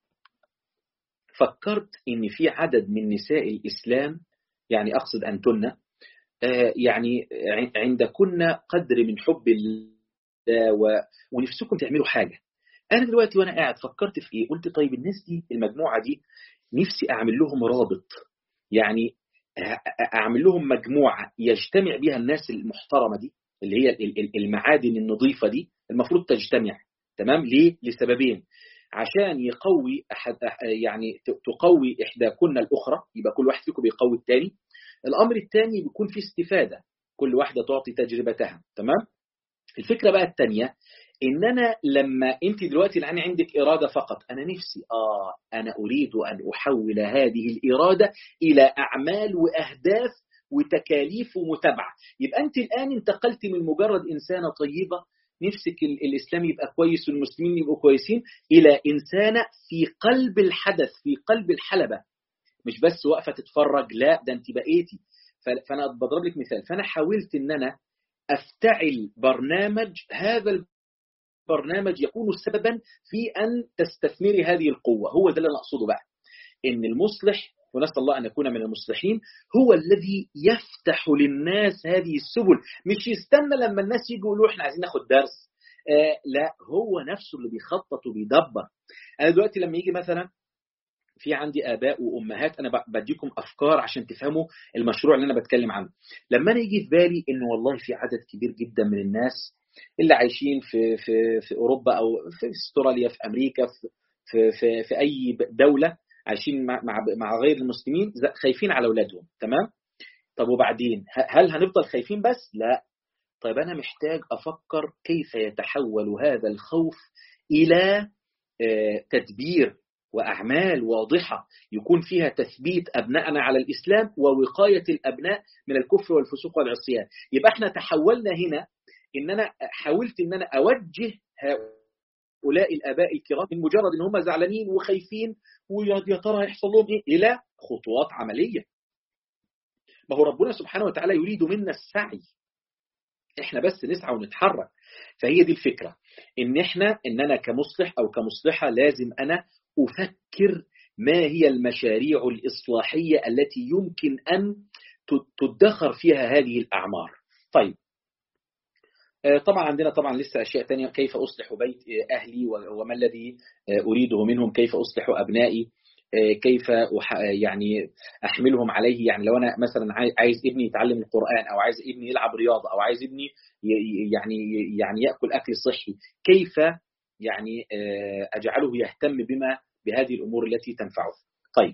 فكرت إن في عدد من نساء الإسلام، يعني أقصد أنتن، يعني عندكن قدر من حب الله ونفسكم تعملوا حاجة. أنا دلوقتي وأنا قاعد فكرت في إيه؟ قلت طيب الناس دي، المجموعة دي، نفسي أعمل لهم رابط، يعني أعمل لهم مجموعة يجتمع بها الناس المحترمة دي، اللي هي المعادن النظيفة دي المفروض تجتمع، تمام. ليه؟ لسببين: عشان يقوي أحد، يعني تقوي إحداكن الأخرى، يبقى كل واحد فيكم بيقوي الثاني. الأمر الثاني بيكون في استفادة، كل واحدة تعطي تجربتها، تمام. الفكرة بقى الثانية، إن أنا لما أنت دلوقتي الآن عندك إرادة فقط، أنا نفسي آه أنا أريد أن أحول هذه الإرادة إلى أعمال وأهداف وتكاليف ومتابعة. يبقى أنت الآن انتقلت من مجرد إنسانة طيبة نفسك الإسلام يبقى كويس والمسلمين يبقوا كويسين، إلى إنسانة في قلب الحدث، في قلب الحلبة، مش بس واقفة تتفرج، لا ده أنت بقيتي. فأنا بضرب لك مثال، فأنا حاولت أن أنا أفتعل برنامج، هذا البرنامج يكون سببا في أن تستثمري هذه القوة. هو ده اللي أنا أقصده بقى، إن المصلح، ونسأل الله أن نكون من المصلحين، هو الذي يفتح للناس هذه السبل، مش يستنى لما الناس يجوا يقولوا إحنا عايزين ناخد درس. آه لا، هو نفسه اللي بيخطط وبيدبر. أنا دلوقتي لما يجي مثلا في عندي آباء وأمهات، أنا بديكم أفكار عشان تفهموا المشروع اللي أنا بتكلم عنه. لما أنا يجي في بالي إنه والله في عدد كبير جدا من الناس اللي عايشين في في في أوروبا أو في استراليا، في أمريكا، في في في, في أي دولة، عايشين مع مع مع غير المسلمين، خايفين على أولادهم، تمام؟ طب وبعدين هل هنفضل خايفين بس؟ لا. طيب أنا محتاج أفكر كيف يتحول هذا الخوف إلى تدبير وأعمال واضحة يكون فيها تثبيت أبنائنا على الإسلام ووقاية الأبناء من الكفر والفسوق والعصيان. يبقى احنا تحولنا هنا إن أنا حاولت إن أنا أوجه هؤلاء الآباء الكرام من مجرد إن هم زعلانين وخايفين ويا ترى يحصل لهم إيه، إلى خطوات عملية. ما هو ربنا سبحانه وتعالى يريد منا السعي، احنا بس نسعى ونتحرك. فهي دي الفكرة، ان احنا ان انا كمصلح او كمصلحة لازم انا افكر ما هي المشاريع الاصلاحية التي يمكن ان تدخر فيها هذه الاعمار. طيب طبعا عندنا طبعا لسه اشياء تانية، كيف اصلح بيت اهلي وما الذي اريده منهم، كيف اصلح ابنائي، كيف يعني احملهم عليه. يعني لو انا مثلا عايز ابني يتعلم القرآن، او عايز ابني يلعب رياضة، او عايز ابني يعني يعني ياكل اكل صحي، كيف يعني اجعله يهتم بما بهذه الامور التي تنفعه. طيب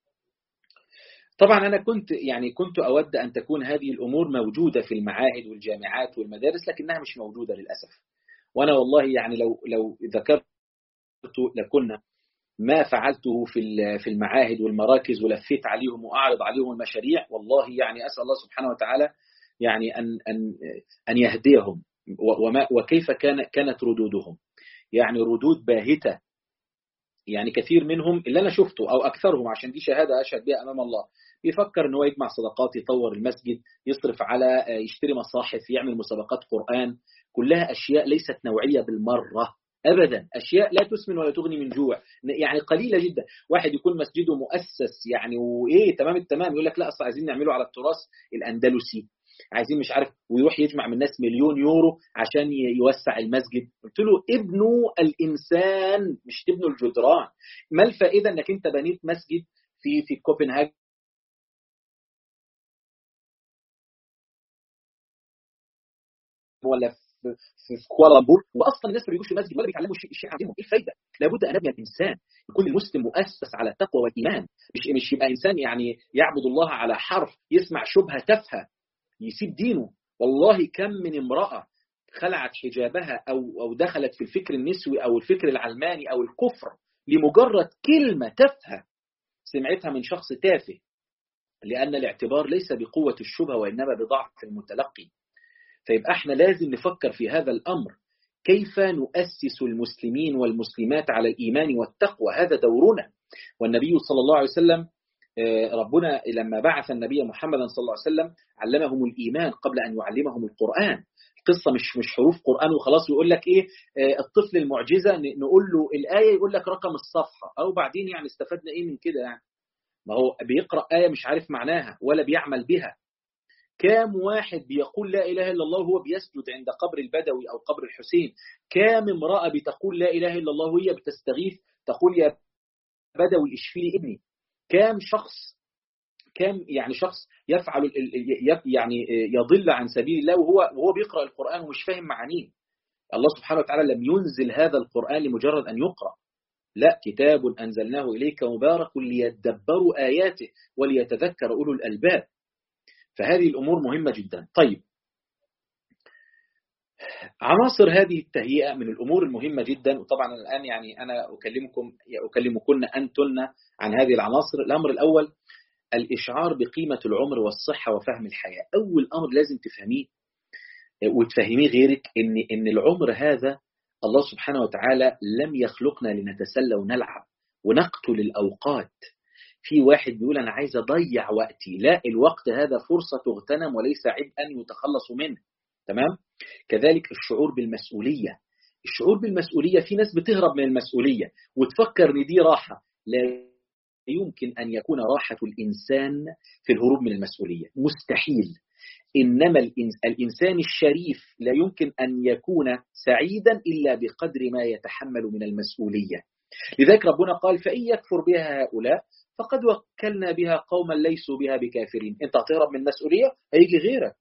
طبعا انا كنت يعني كنت اود ان تكون هذه الامور موجودة في المعاهد والجامعات والمدارس، لكنها مش موجودة للاسف. وانا والله يعني لو لو ذكرت لكنا ما فعلته في في المعاهد والمراكز ولفيت عليهم وأعرض عليهم المشاريع، والله يعني أسأل الله سبحانه وتعالى يعني أن أن أن يهديهم. وما وكيف كان كانت ردودهم، يعني ردود باهتة. يعني كثير منهم اللي أنا شفته أو أكثرهم، عشان دي شهادة أشهد بها أمام الله، بيفكر إنه يجمع صدقات، يطور المسجد، يصرف على يشتري مصاحف، يعمل مسابقات قرآن، كلها أشياء ليست نوعية بالمرة أبدا، أشياء لا تسمن ولا تغني من جوع، يعني قليلة جدا. واحد يكون مسجده مؤسس يعني وإيه تمام التمام، يقول لك لا أصلا عايزين نعمله على التراث الأندلسي، عايزين مش عارف، ويروح يجمع من الناس مليون يورو عشان يوسع المسجد. قلت له ابنوا الإنسان مش تبنوا الجدران. ما الفائدة أنك أنت بنيت مسجد في في كوبنهاجن ولا في في كوالالمبور، واصلا الناس ما بيجوش المسجد ولا بيتعلموا الشيء الشيء عندهم؟ ايه الفايده؟ لابد ان يبني الانسان، يكون المسلم مؤسس على التقوى والايمان، مش مش يبقى انسان يعني يعبد الله على حرف، يسمع شبهه تافهه يسيب دينه. والله كم من امراه خلعت حجابها او او دخلت في الفكر النسوي او الفكر العلماني او الكفر لمجرد كلمه تافهه سمعتها من شخص تافه، لان الاعتبار ليس بقوه الشبهه وانما بضعف المتلقي. فيبقى احنا لازم نفكر في هذا الأمر، كيف نؤسس المسلمين والمسلمات على الإيمان والتقوى، هذا دورنا. والنبي صلى الله عليه وسلم، ربنا لما بعث النبي محمدا صلى الله عليه وسلم علمهم الإيمان قبل أن يعلمهم القرآن. القصة مش مش حروف قرآن وخلاص، ويقول لك إيه الطفل المعجزة نقول له الآية يقول لك رقم الصفحة، أو بعدين يعني استفدنا إيه من كده يعني؟ ما هو بيقرأ آية مش عارف معناها ولا بيعمل بها. كام واحد بيقول لا إله إلا الله وهو بيسجد عند قبر البدوي أو قبر الحسين؟ كام امرأة بتقول لا إله إلا الله وهي بتستغيث تقول يا بدوي اشفي لي ابني؟ كام شخص كام يعني شخص يفعل يعني يضل عن سبيل الله وهو وهو بيقرأ القرآن ومش فاهم معانيه؟ الله سبحانه وتعالى لم ينزل هذا القرآن لمجرد أن يقرأ، لا، كتاب أنزلناه إليك مبارك ليدبروا آياته وليتذكر أولو الألباب. فهذه الأمور مهمة جدا. طيب عناصر هذه التهيئة من الأمور المهمة جدا، وطبعا الآن يعني أنا أكلمكم أكلمكن أنتن عن هذه العناصر. الأمر الأول الإشعار بقيمة العمر والصحة وفهم الحياة. أول أمر لازم تفهميه وتفهميه غيرك إن إن العمر هذا الله سبحانه وتعالى لم يخلقنا لنتسلى ونلعب ونقتل الأوقات. في واحد بيقول أنا عايز أضيع وقتي، لا، الوقت هذا فرصة تغتنم وليس عبئا يتخلص منه. تمام؟ كذلك الشعور بالمسؤولية. الشعور بالمسؤولية، في ناس بتهرب من المسؤولية وتفكر إن دي راحة. لا يمكن أن يكون راحة الإنسان في الهروب من المسؤولية، مستحيل. إنما الإنسان الشريف لا يمكن أن يكون سعيدا إلا بقدر ما يتحمل من المسؤولية. لذلك ربنا قال فإن يكفر بها هؤلاء فقد وكلنا بها قوما ليسوا بها بكافرين. أنت هتهرب من المسؤولية، هيجي غيرك.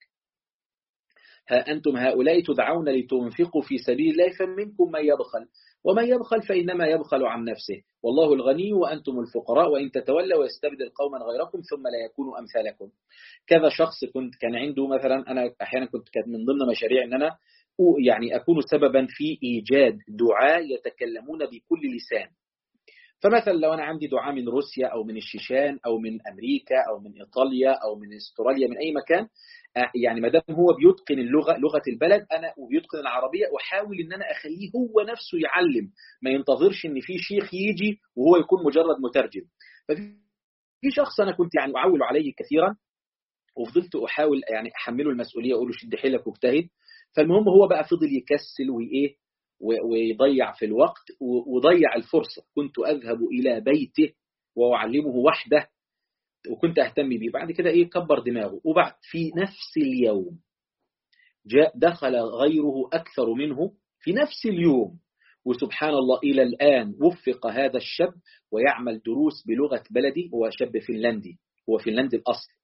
ها أنتم هؤلاء تدعون لتنفقوا في سبيل الله فمنكم من يبخل ومن يبخل فإنما يبخل عن نفسه والله الغني وأنتم الفقراء وإن تتولوا يستبدل قوما غيركم ثم لا يكونوا أمثالكم. كذا شخص كنت كان عنده مثلا، أنا أحيانا كنت كانت من ضمن مشاريع أن أنا يعني أكون سببا في إيجاد دعاة يتكلمون بكل لسان. فمثلا لو أنا عندي دعاة من روسيا أو من الشيشان أو من أمريكا أو من إيطاليا أو من استراليا، من أي مكان، يعني ما دام هو بيتقن اللغة، لغة البلد، أنا وبيتقن العربية، وحاول إن أنا أخليه هو نفسه يعلم، ما ينتظرش إن في شيخ يجي وهو يكون مجرد مترجم. ففي شخص أنا كنت يعني أعول عليه كثيرا، وفضلت أحاول يعني أحمله المسؤولية، أقول له شد حيلك واجتهد. فالمهم هو بقى فضل يكسل وإيه ويضيع في الوقت وضيع الفرصة. كنت أذهب إلى بيته وأعلمه وحده وكنت أهتم بيه. بعد كده إيه كبر دماغه، وبعد في نفس اليوم جاء دخل غيره أكثر منه في نفس اليوم. وسبحان الله إلى الآن وفق هذا الشاب ويعمل دروس بلغة بلدي. هو شاب فنلندي، هو فنلندي الأصل،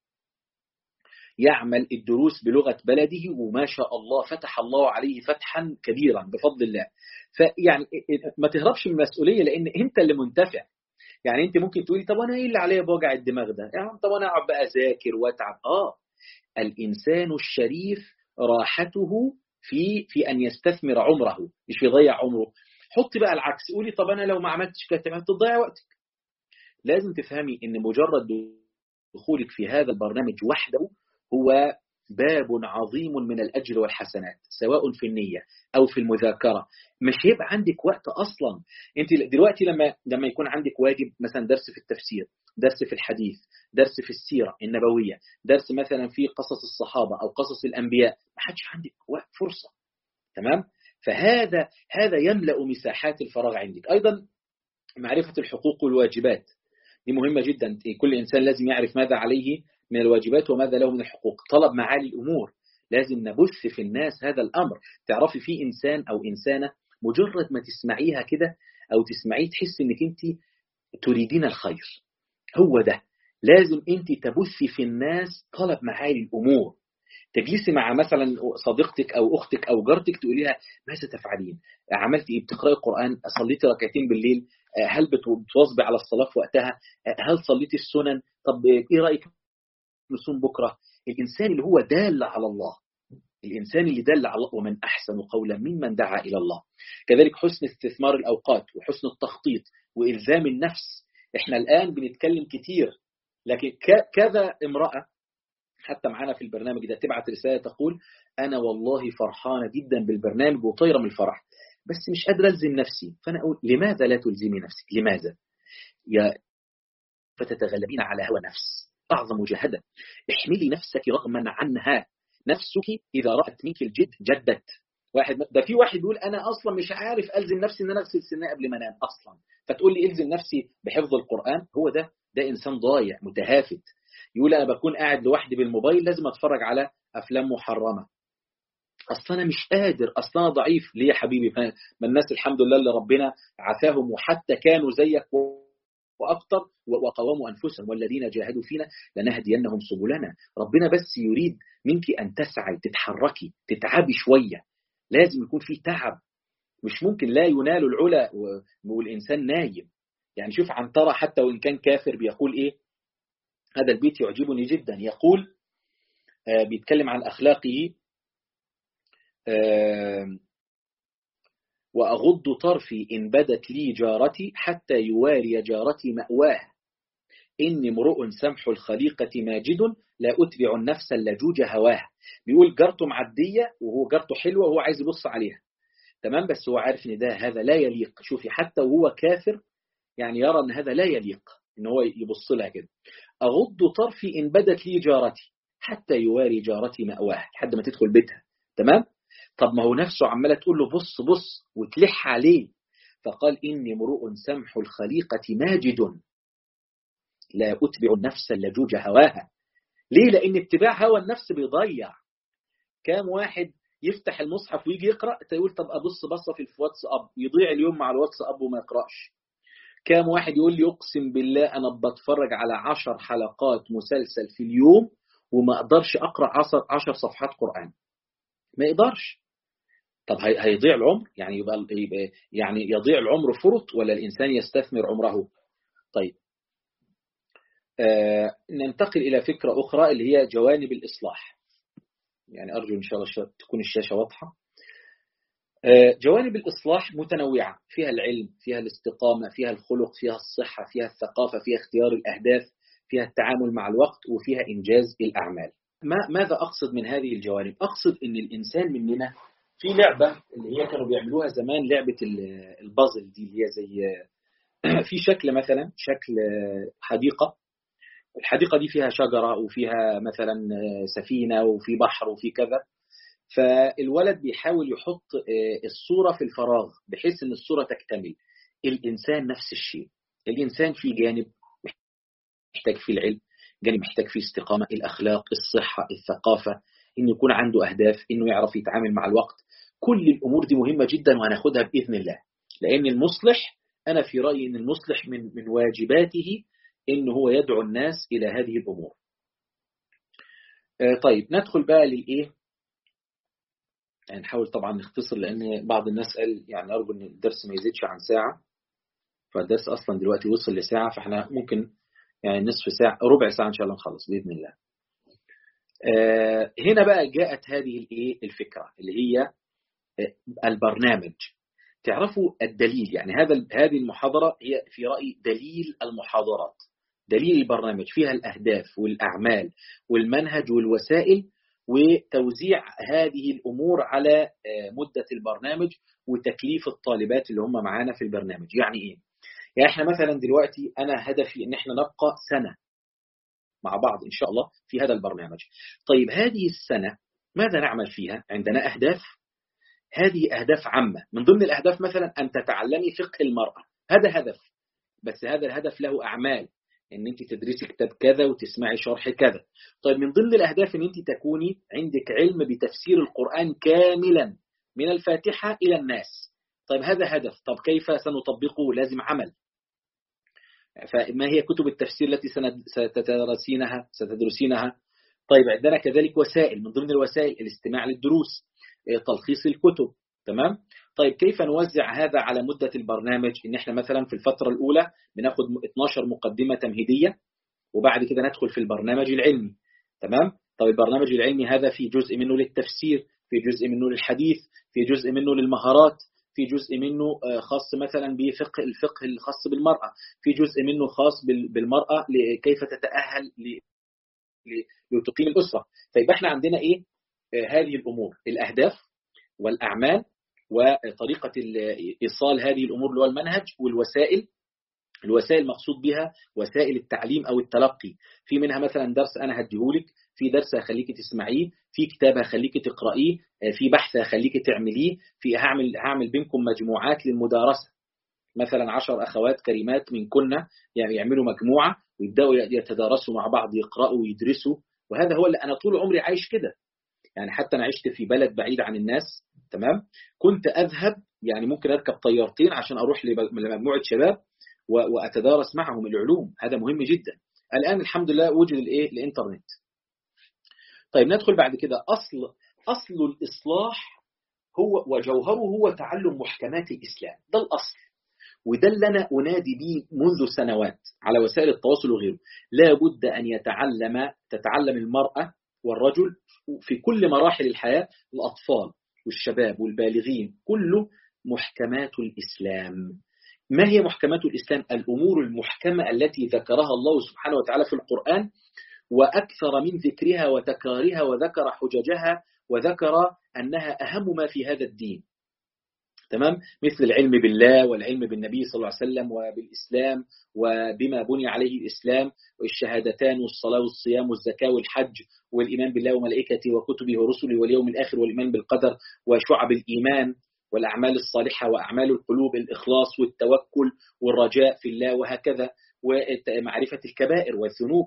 يعمل الدروس بلغة بلده، وما شاء الله فتح الله عليه فتحا كبيرا بفضل الله. فيعني ما تهربش من المسؤولية، لأن أنت اللي منتفع. يعني أنت ممكن تقولي طب أنا إيه اللي عليا بوجع الدماغ ده؟ يعني طب أنا أقعد بقى أذاكر وأتعب. آه الإنسان الشريف راحته في في أن يستثمر عمره، مش يضيع عمره. حط بقى العكس، قولي طب أنا لو ما عملتش كده تضيع وقتك. لازم تفهمي إن مجرد دخولك في هذا البرنامج وحده هو باب عظيم من الأجر والحسنات، سواء في النية أو في المذاكرة. مش هيبقى عندك وقت أصلا. أنت دلوقتي لما لما يكون عندك واجب، مثلا درس في التفسير، درس في الحديث، درس في السيرة النبوية، درس مثلا في قصص الصحابة أو قصص الأنبياء، ما حدش عندك وقت فرصة. تمام؟ فهذا هذا يملأ مساحات الفراغ عندك. أيضا معرفة الحقوق والواجبات دي مهمة جدا. كل إنسان لازم يعرف ماذا عليه من الواجبات وماذا له من الحقوق. طلب معالي الأمور، لازم نبث في الناس هذا الأمر. تعرفي في إنسان أو إنسانة مجرد ما تسمعيها كده أو تسمعيه تحس إنك أنت تريدين الخير. هو ده لازم أنت تبثي في الناس طلب معالي الأمور. تجلسي مع مثلا صديقتك أو أختك أو جارتك تقولي لها ماذا تفعلين؟ عملتي إيه؟ بتقرأي القرآن؟ صليتي ركعتين بالليل؟ هل بتواظبي على الصلاة في وقتها؟ هل صليتي السنن؟ طب إيه رأيك نصوم بكرة؟ الإنسان اللي هو دال على الله، الإنسان اللي دل على الله، ومن أحسن قولا ممن دعا إلى الله. كذلك حسن استثمار الأوقات وحسن التخطيط وإلزام النفس. إحنا الآن بنتكلم كتير، لكن كذا امرأة حتى معنا في البرنامج ده تبعت رسالة تقول أنا والله فرحانة جدا بالبرنامج وطيرة من الفرح، بس مش قادرة ألزم نفسي. فأنا أقول لماذا لا تلزمي نفسك؟ لماذا؟ يا فتتغلبين على هوى نفس، أعظم مجاهدة. احملي نفسك رغما عنها. نفسك إذا رأت منك الجد جدت. واحد ده في واحد يقول أنا أصلا مش عارف ألزم نفسي إن أنا أغسل سنة قبل ما أنام أصلا، فتقول لي ألزم نفسي بحفظ القرآن. هو ده ده إنسان ضايع متهافت. يقول أنا بكون قاعد لوحدي بالموبايل لازم أتفرج على أفلام محرمة. أصلا أنا مش قادر، أصلا أنا ضعيف. ليه يا حبيبي؟ ما الناس الحمد لله اللي ربنا عافاهم وحتى كانوا زيك وأكثر وقواموا أنفسهم والذين جاهدوا فينا لنهدينهم سبلنا. ربنا بس يريد منك أن تسعي، تتحركي، تتعبي شوية. لازم يكون في تعب. مش ممكن لا ينال العلا والإنسان نايم. يعني شوف عنترة حتى وإن كان كافر بيقول إيه؟ هذا البيت يعجبني جدا. يقول آه بيتكلم عن أخلاقه آه وأغض طرفي إن بدت لي جارتي حتى يواري جارتي مأواه. إني امرؤ سمح الخليقة ماجد لا أتبع النفس اللجوج هواها. بيقول جارته معدية وهو جارته حلوة وهو عايز يبص عليها، تمام، بس هو عارف إن ده هذا لا يليق. شوفي حتى وهو كافر يعني يرى أن هذا لا يليق إن هو يبص لها كده. أغض طرفي إن بدت لي جارتي حتى يواري جارتي مأواها، لحد ما تدخل بيتها، تمام. طب ما هو نفسه عمالة تقول له بص بص وتلح عليه. فقال إني امرؤ سمح الخليقة ماجد لا أتبع النفس اللجوج هواها. ليه؟ لأن اتباع هوى النفس بيضيع. كام واحد يفتح المصحف ويجي يقرأ تقول طب أبص بصة في الواتساب، يضيع اليوم مع الواتساب وما يقرأش. كام واحد يقول لي أقسم بالله أنا بتفرج على عشر حلقات مسلسل في اليوم وما أقدرش أقرأ عشر, عشر صفحات قرآن، ما يقدرش. طب هيضيع العمر؟ يعني يبقى يعني يضيع العمر فرط ولا الإنسان يستثمر عمره؟ طيب آه ننتقل إلى فكرة أخرى اللي هي جوانب الإصلاح. يعني أرجو إن شاء الله تكون الشاشة واضحة. آه جوانب الإصلاح متنوعة، فيها العلم، فيها الاستقامة، فيها الخلق، فيها الصحة، فيها الثقافة، فيها اختيار الأهداف، فيها التعامل مع الوقت، وفيها إنجاز الأعمال. ما ماذا أقصد من هذه الجوانب؟ أقصد إن الإنسان مننا في لعبة اللي هي كانوا بيعملوها زمان، لعبة البازل دي اللي هي زي في شكل مثلا شكل حديقة. الحديقة دي فيها شجرة وفيها مثلا سفينة وفي بحر وفي كذا. فالولد بيحاول يحط الصورة في الفراغ بحيث أن الصورة تكتمل. الإنسان نفس الشيء. الإنسان في جانب محتاج فيه العلم، جانب محتاج فيه استقامة، الأخلاق، الصحة، الثقافة، إنه يكون عنده أهداف، إنه يعرف يتعامل مع الوقت. كل الأمور دي مهمة جدا وهناخدها بإذن الله. لأن المصلح، أنا في رأيي أن المصلح من من واجباته إنه هو يدعو الناس إلى هذه الأمور. آه طيب ندخل بقى للإيه؟ يعني نحاول طبعا نختصر لأن بعض الناس قال يعني أرجو أن الدرس ما يزيدش عن ساعة، فالدرس أصلا دلوقتي وصل لساعة، فإحنا ممكن يعني نصف ساعة ربع ساعة إن شاء الله نخلص بإذن الله. آه هنا بقى جاءت هذه الإيه الفكرة اللي هي آه البرنامج. تعرفوا الدليل، يعني هذا هذه المحاضرة هي في رأيي دليل المحاضرات، دليل البرنامج فيها الأهداف والأعمال والمنهج والوسائل وتوزيع هذه الأمور على مدة البرنامج وتكليف الطالبات اللي هم معانا في البرنامج. يعني إيه؟ يعني إحنا مثلا دلوقتي أنا هدفي إن إحنا نبقى سنة مع بعض إن شاء الله في هذا البرنامج. طيب هذه السنة ماذا نعمل فيها؟ عندنا أهداف. هذه أهداف عامة. من ضمن الأهداف مثلا أن تتعلمي فقه المرأة، هذا هدف، بس هذا الهدف له أعمال، ان انت تدرسي كتاب كذا وتسمعي شرح كذا. طيب من ضمن الاهداف ان انت تكوني عندك علم بتفسير القرآن كاملا من الفاتحة الى الناس. طيب هذا هدف. طب كيف سنطبقه؟ لازم عمل. فما هي كتب التفسير التي ستدرسينها ستدرسينها طيب عندنا كذلك وسائل، من ضمن الوسائل الاستماع للدروس، تلخيص الكتب، تمام. طيب كيف نوزع هذا على مدة البرنامج؟ ان احنا مثلا في الفترة الاولى بناخد اثناشر مقدمة تمهيدية وبعد كده ندخل في البرنامج العلمي، تمام. طيب البرنامج العلمي هذا في جزء منه للتفسير، في جزء منه للحديث، في جزء منه للمهارات، في جزء منه خاص مثلا بفقه الفقه الخاص بالمرأة، في جزء منه خاص بالمرأة كيف تتأهل لتقيم الأسرة. طيب احنا عندنا ايه هذه الأمور، الأهداف والأعمال وطريقة إيصال هذه الأمور اللي هو المنهج، والوسائل. الوسائل مقصود بها وسائل التعليم أو التلقي. في منها مثلا درس أنا هديهولك، في درس هخليك تسمعيه، في كتاب هخليك تقرأيه، في بحث هخليك تعمليه، في هعمل هعمل بينكم مجموعات للمدارسة. مثلا عشر أخوات كريمات من كنا يعني يعملوا مجموعة ويبدأوا يتدارسوا مع بعض، يقرأوا ويدرسوا. وهذا هو اللي أنا طول عمري عايش كده. يعني حتى أنا عشت في بلد بعيد عن الناس، تمام. كنت أذهب يعني ممكن أركب طيارتين عشان أروح لمجموعة شباب وأتدارس معهم العلوم. هذا مهم جدا. الآن الحمد لله وجد الإيه الإنترنت. طيب ندخل بعد كده أصل أصل الإصلاح هو وجوهره هو تعلم محكمات الإسلام. ده الأصل، وده اللي أنا أنادي به منذ سنوات على وسائل التواصل وغيره. لا بد أن يتعلم تتعلم المرأة والرجل في كل مراحل الحياة، الأطفال والشباب والبالغين، كله محكمات الإسلام. ما هي محكمات الإسلام؟ الأمور المحكمة التي ذكرها الله سبحانه وتعالى في القرآن، وأكثر من ذكرها وتكرارها، وذكر حججها، وذكر أنها أهم ما في هذا الدين. تمام؟ مثل العلم بالله، والعلم بالنبي صلى الله عليه وسلم، وبالإسلام، وبما بني عليه الإسلام، والشهادتان، والصلاة والصيام والزكاة والحج، والإيمان بالله وملائكته وكتبه ورسله واليوم الآخر، والإيمان بالقدر، وشعب الإيمان، والأعمال الصالحة، وأعمال القلوب، الإخلاص والتوكل والرجاء في الله، وهكذا، ومعرفة الكبائر والذنوب،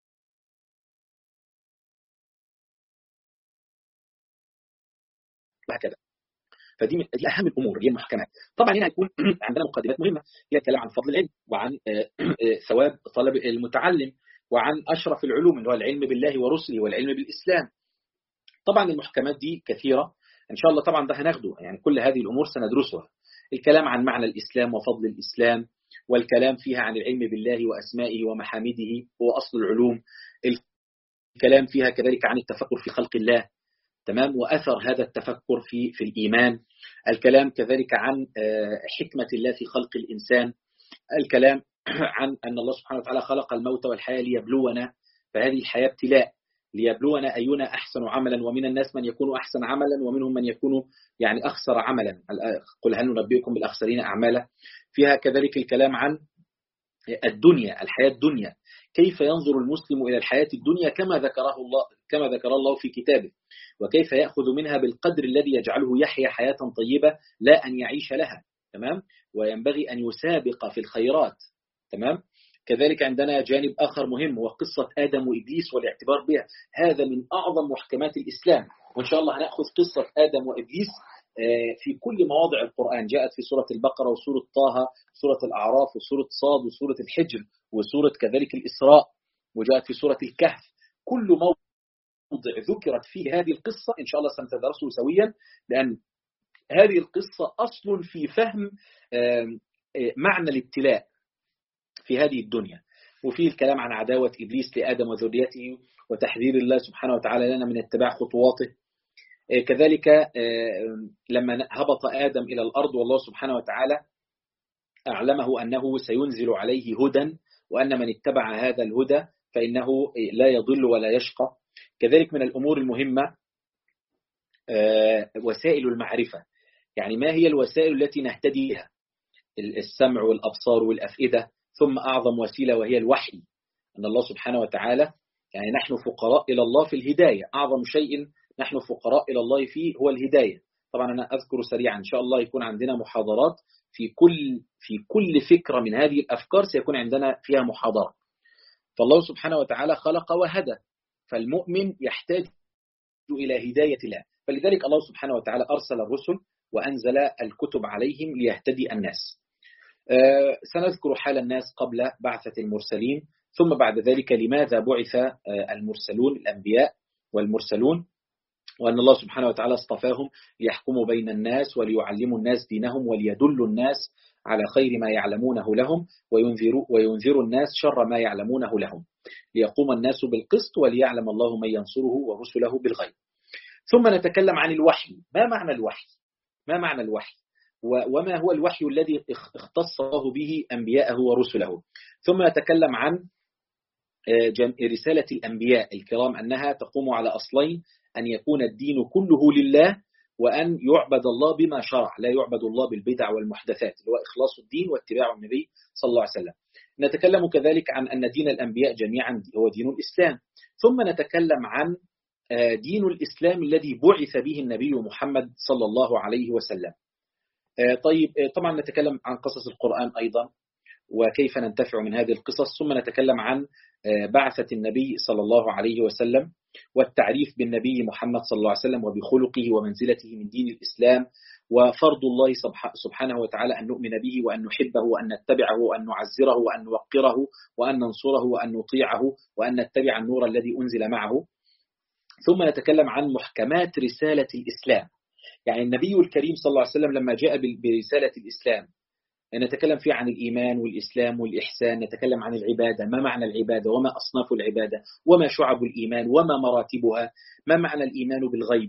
وهكذا. فدي من دي اهم الامور، هي المحكمات. طبعا هنا هيكون عندنا مقدمات مهمه، هي الكلام عن فضل العلم، وعن ثواب طلب المتعلم، وعن اشرف العلوم اللي هو العلم بالله ورسله، والعلم بالاسلام. طبعا المحكمات دي كثيره ان شاء الله، طبعا ده هناخده، يعني كل هذه الامور سندرسها. الكلام عن معنى الاسلام وفضل الاسلام، والكلام فيها عن العلم بالله واسمائه ومحامده، هو اصل العلوم. الكلام فيها كذلك عن التفكر في خلق الله، تمام، وأثر هذا التفكر في في الإيمان. الكلام كذلك عن حكمة الله في خلق الإنسان. الكلام عن أن الله سبحانه وتعالى خلق الموت والحياة ليبلونا، فهذه الحياة ابتلاء ليبلونا أينا أحسن عملا، ومن الناس من يكون أحسن عملا، ومنهم من يكون يعني أخسر عملا. قل هل ننبئكم بالأخسرين أعمالا. فيها كذلك الكلام عن الدنيا، الحياة الدنيا، كيف ينظر المسلم إلى الحياة الدنيا كما ذكره الله كما ذكر الله في كتابه، وكيف يأخذ منها بالقدر الذي يجعله يحيا حياة طيبة لا أن يعيش لها. تمام، وينبغي أن يسابق في الخيرات. تمام. كذلك عندنا جانب آخر مهم، هو قصة آدم وإبليس والاعتبار بها. هذا من أعظم محكمات الإسلام، وإن شاء الله هنأخذ قصة آدم وإبليس في كل مواضع القرآن. جاءت في سورة البقرة، وسورة طه، وسورة الأعراف، وسورة صاد، وسورة الحجر، وسورة كذلك الإسراء، وجاءت في سورة الكهف. كل موضع ذكرت فيه هذه القصة إن شاء الله سنتدرسه سويا، لأن هذه القصة أصل في فهم معنى الابتلاء في هذه الدنيا، وفيه الكلام عن عداوة إبليس لآدم وذريته، وتحذير الله سبحانه وتعالى لنا من اتباع خطواته. كذلك لما هبط آدم إلى الأرض، والله سبحانه وتعالى أعلمه أنه سينزل عليه هدى، وأن من اتبع هذا الهدى فإنه لا يضل ولا يشقى. كذلك من الأمور المهمة وسائل المعرفة، يعني ما هي الوسائل التي نهتدي بها؟ السمع والأبصار والأفئدة، ثم أعظم وسيلة وهي الوحي، أن الله سبحانه وتعالى يعني نحن فقراء إلى الله في الهداية، أعظم شيء نحن فقراء إلى الله فيه هو الهداية. طبعا أنا أذكر سريعا إن شاء الله يكون عندنا محاضرات في كل في كل فكرة من هذه الأفكار سيكون عندنا فيها محاضرة. فالله سبحانه وتعالى خلق وهدى، فالمؤمن يحتاج إلى هداية الله، فلذلك الله سبحانه وتعالى أرسل الرسل وأنزل الكتب عليهم ليهتدي الناس. أه سنذكر حال الناس قبل بعثة المرسلين، ثم بعد ذلك لماذا بعث المرسلون، الأنبياء والمرسلون، وأن الله سبحانه وتعالى اصطفاهم ليحكموا بين الناس، وليعلموا الناس دينهم، وليدلوا الناس على خير ما يعلمونه لهم، وينذروا, وينذروا الناس شر ما يعلمونه لهم، ليقوم الناس بالقسط، وليعلم الله من ينصره ورسله بالغيب. ثم نتكلم عن الوحي. ما معنى الوحي؟ ما معنى الوحي؟ وما هو الوحي الذي اختص الله به أنبياءه ورسله؟ ثم نتكلم عن رسالة الأنبياء الكرام، أنها تقوم على أصلين: أن يكون الدين كله لله، وأن يعبد الله بما شرع، لا يعبد الله بالبدع والمحدثات، اللي هو إخلاص الدين واتباع النبي صلى الله عليه وسلم. نتكلم كذلك عن أن دين الأنبياء جميعا هو دين الإسلام. ثم نتكلم عن دين الإسلام الذي بعث به النبي محمد صلى الله عليه وسلم. طيب، طبعا نتكلم عن قصص القرآن أيضا، وكيف ننتفع من هذه القصص. ثم نتكلم عن بعثة النبي صلى الله عليه وسلم، والتعريف بالنبي محمد صلى الله عليه وسلم، وبخلقه ومنزلته من دين الإسلام، وفرض الله سبحانه وتعالى أن نؤمن به، وأن نحبه، وأن نتبعه، وأن نعزره، وأن نوقره، وأن ننصره، وأن نطيعه، وأن نتبع النور الذي أنزل معه. ثم نتكلم عن محكمات رسالة الإسلام، يعني النبي الكريم صلى الله عليه وسلم لما جاء برسالة الإسلام نتكلم فيه عن الإيمان والإسلام والإحسان، نتكلم عن العبادة، ما معنى العبادة، وما أصناف العبادة، وما شعب الإيمان، وما مراتبها، ما معنى الإيمان بالغيب،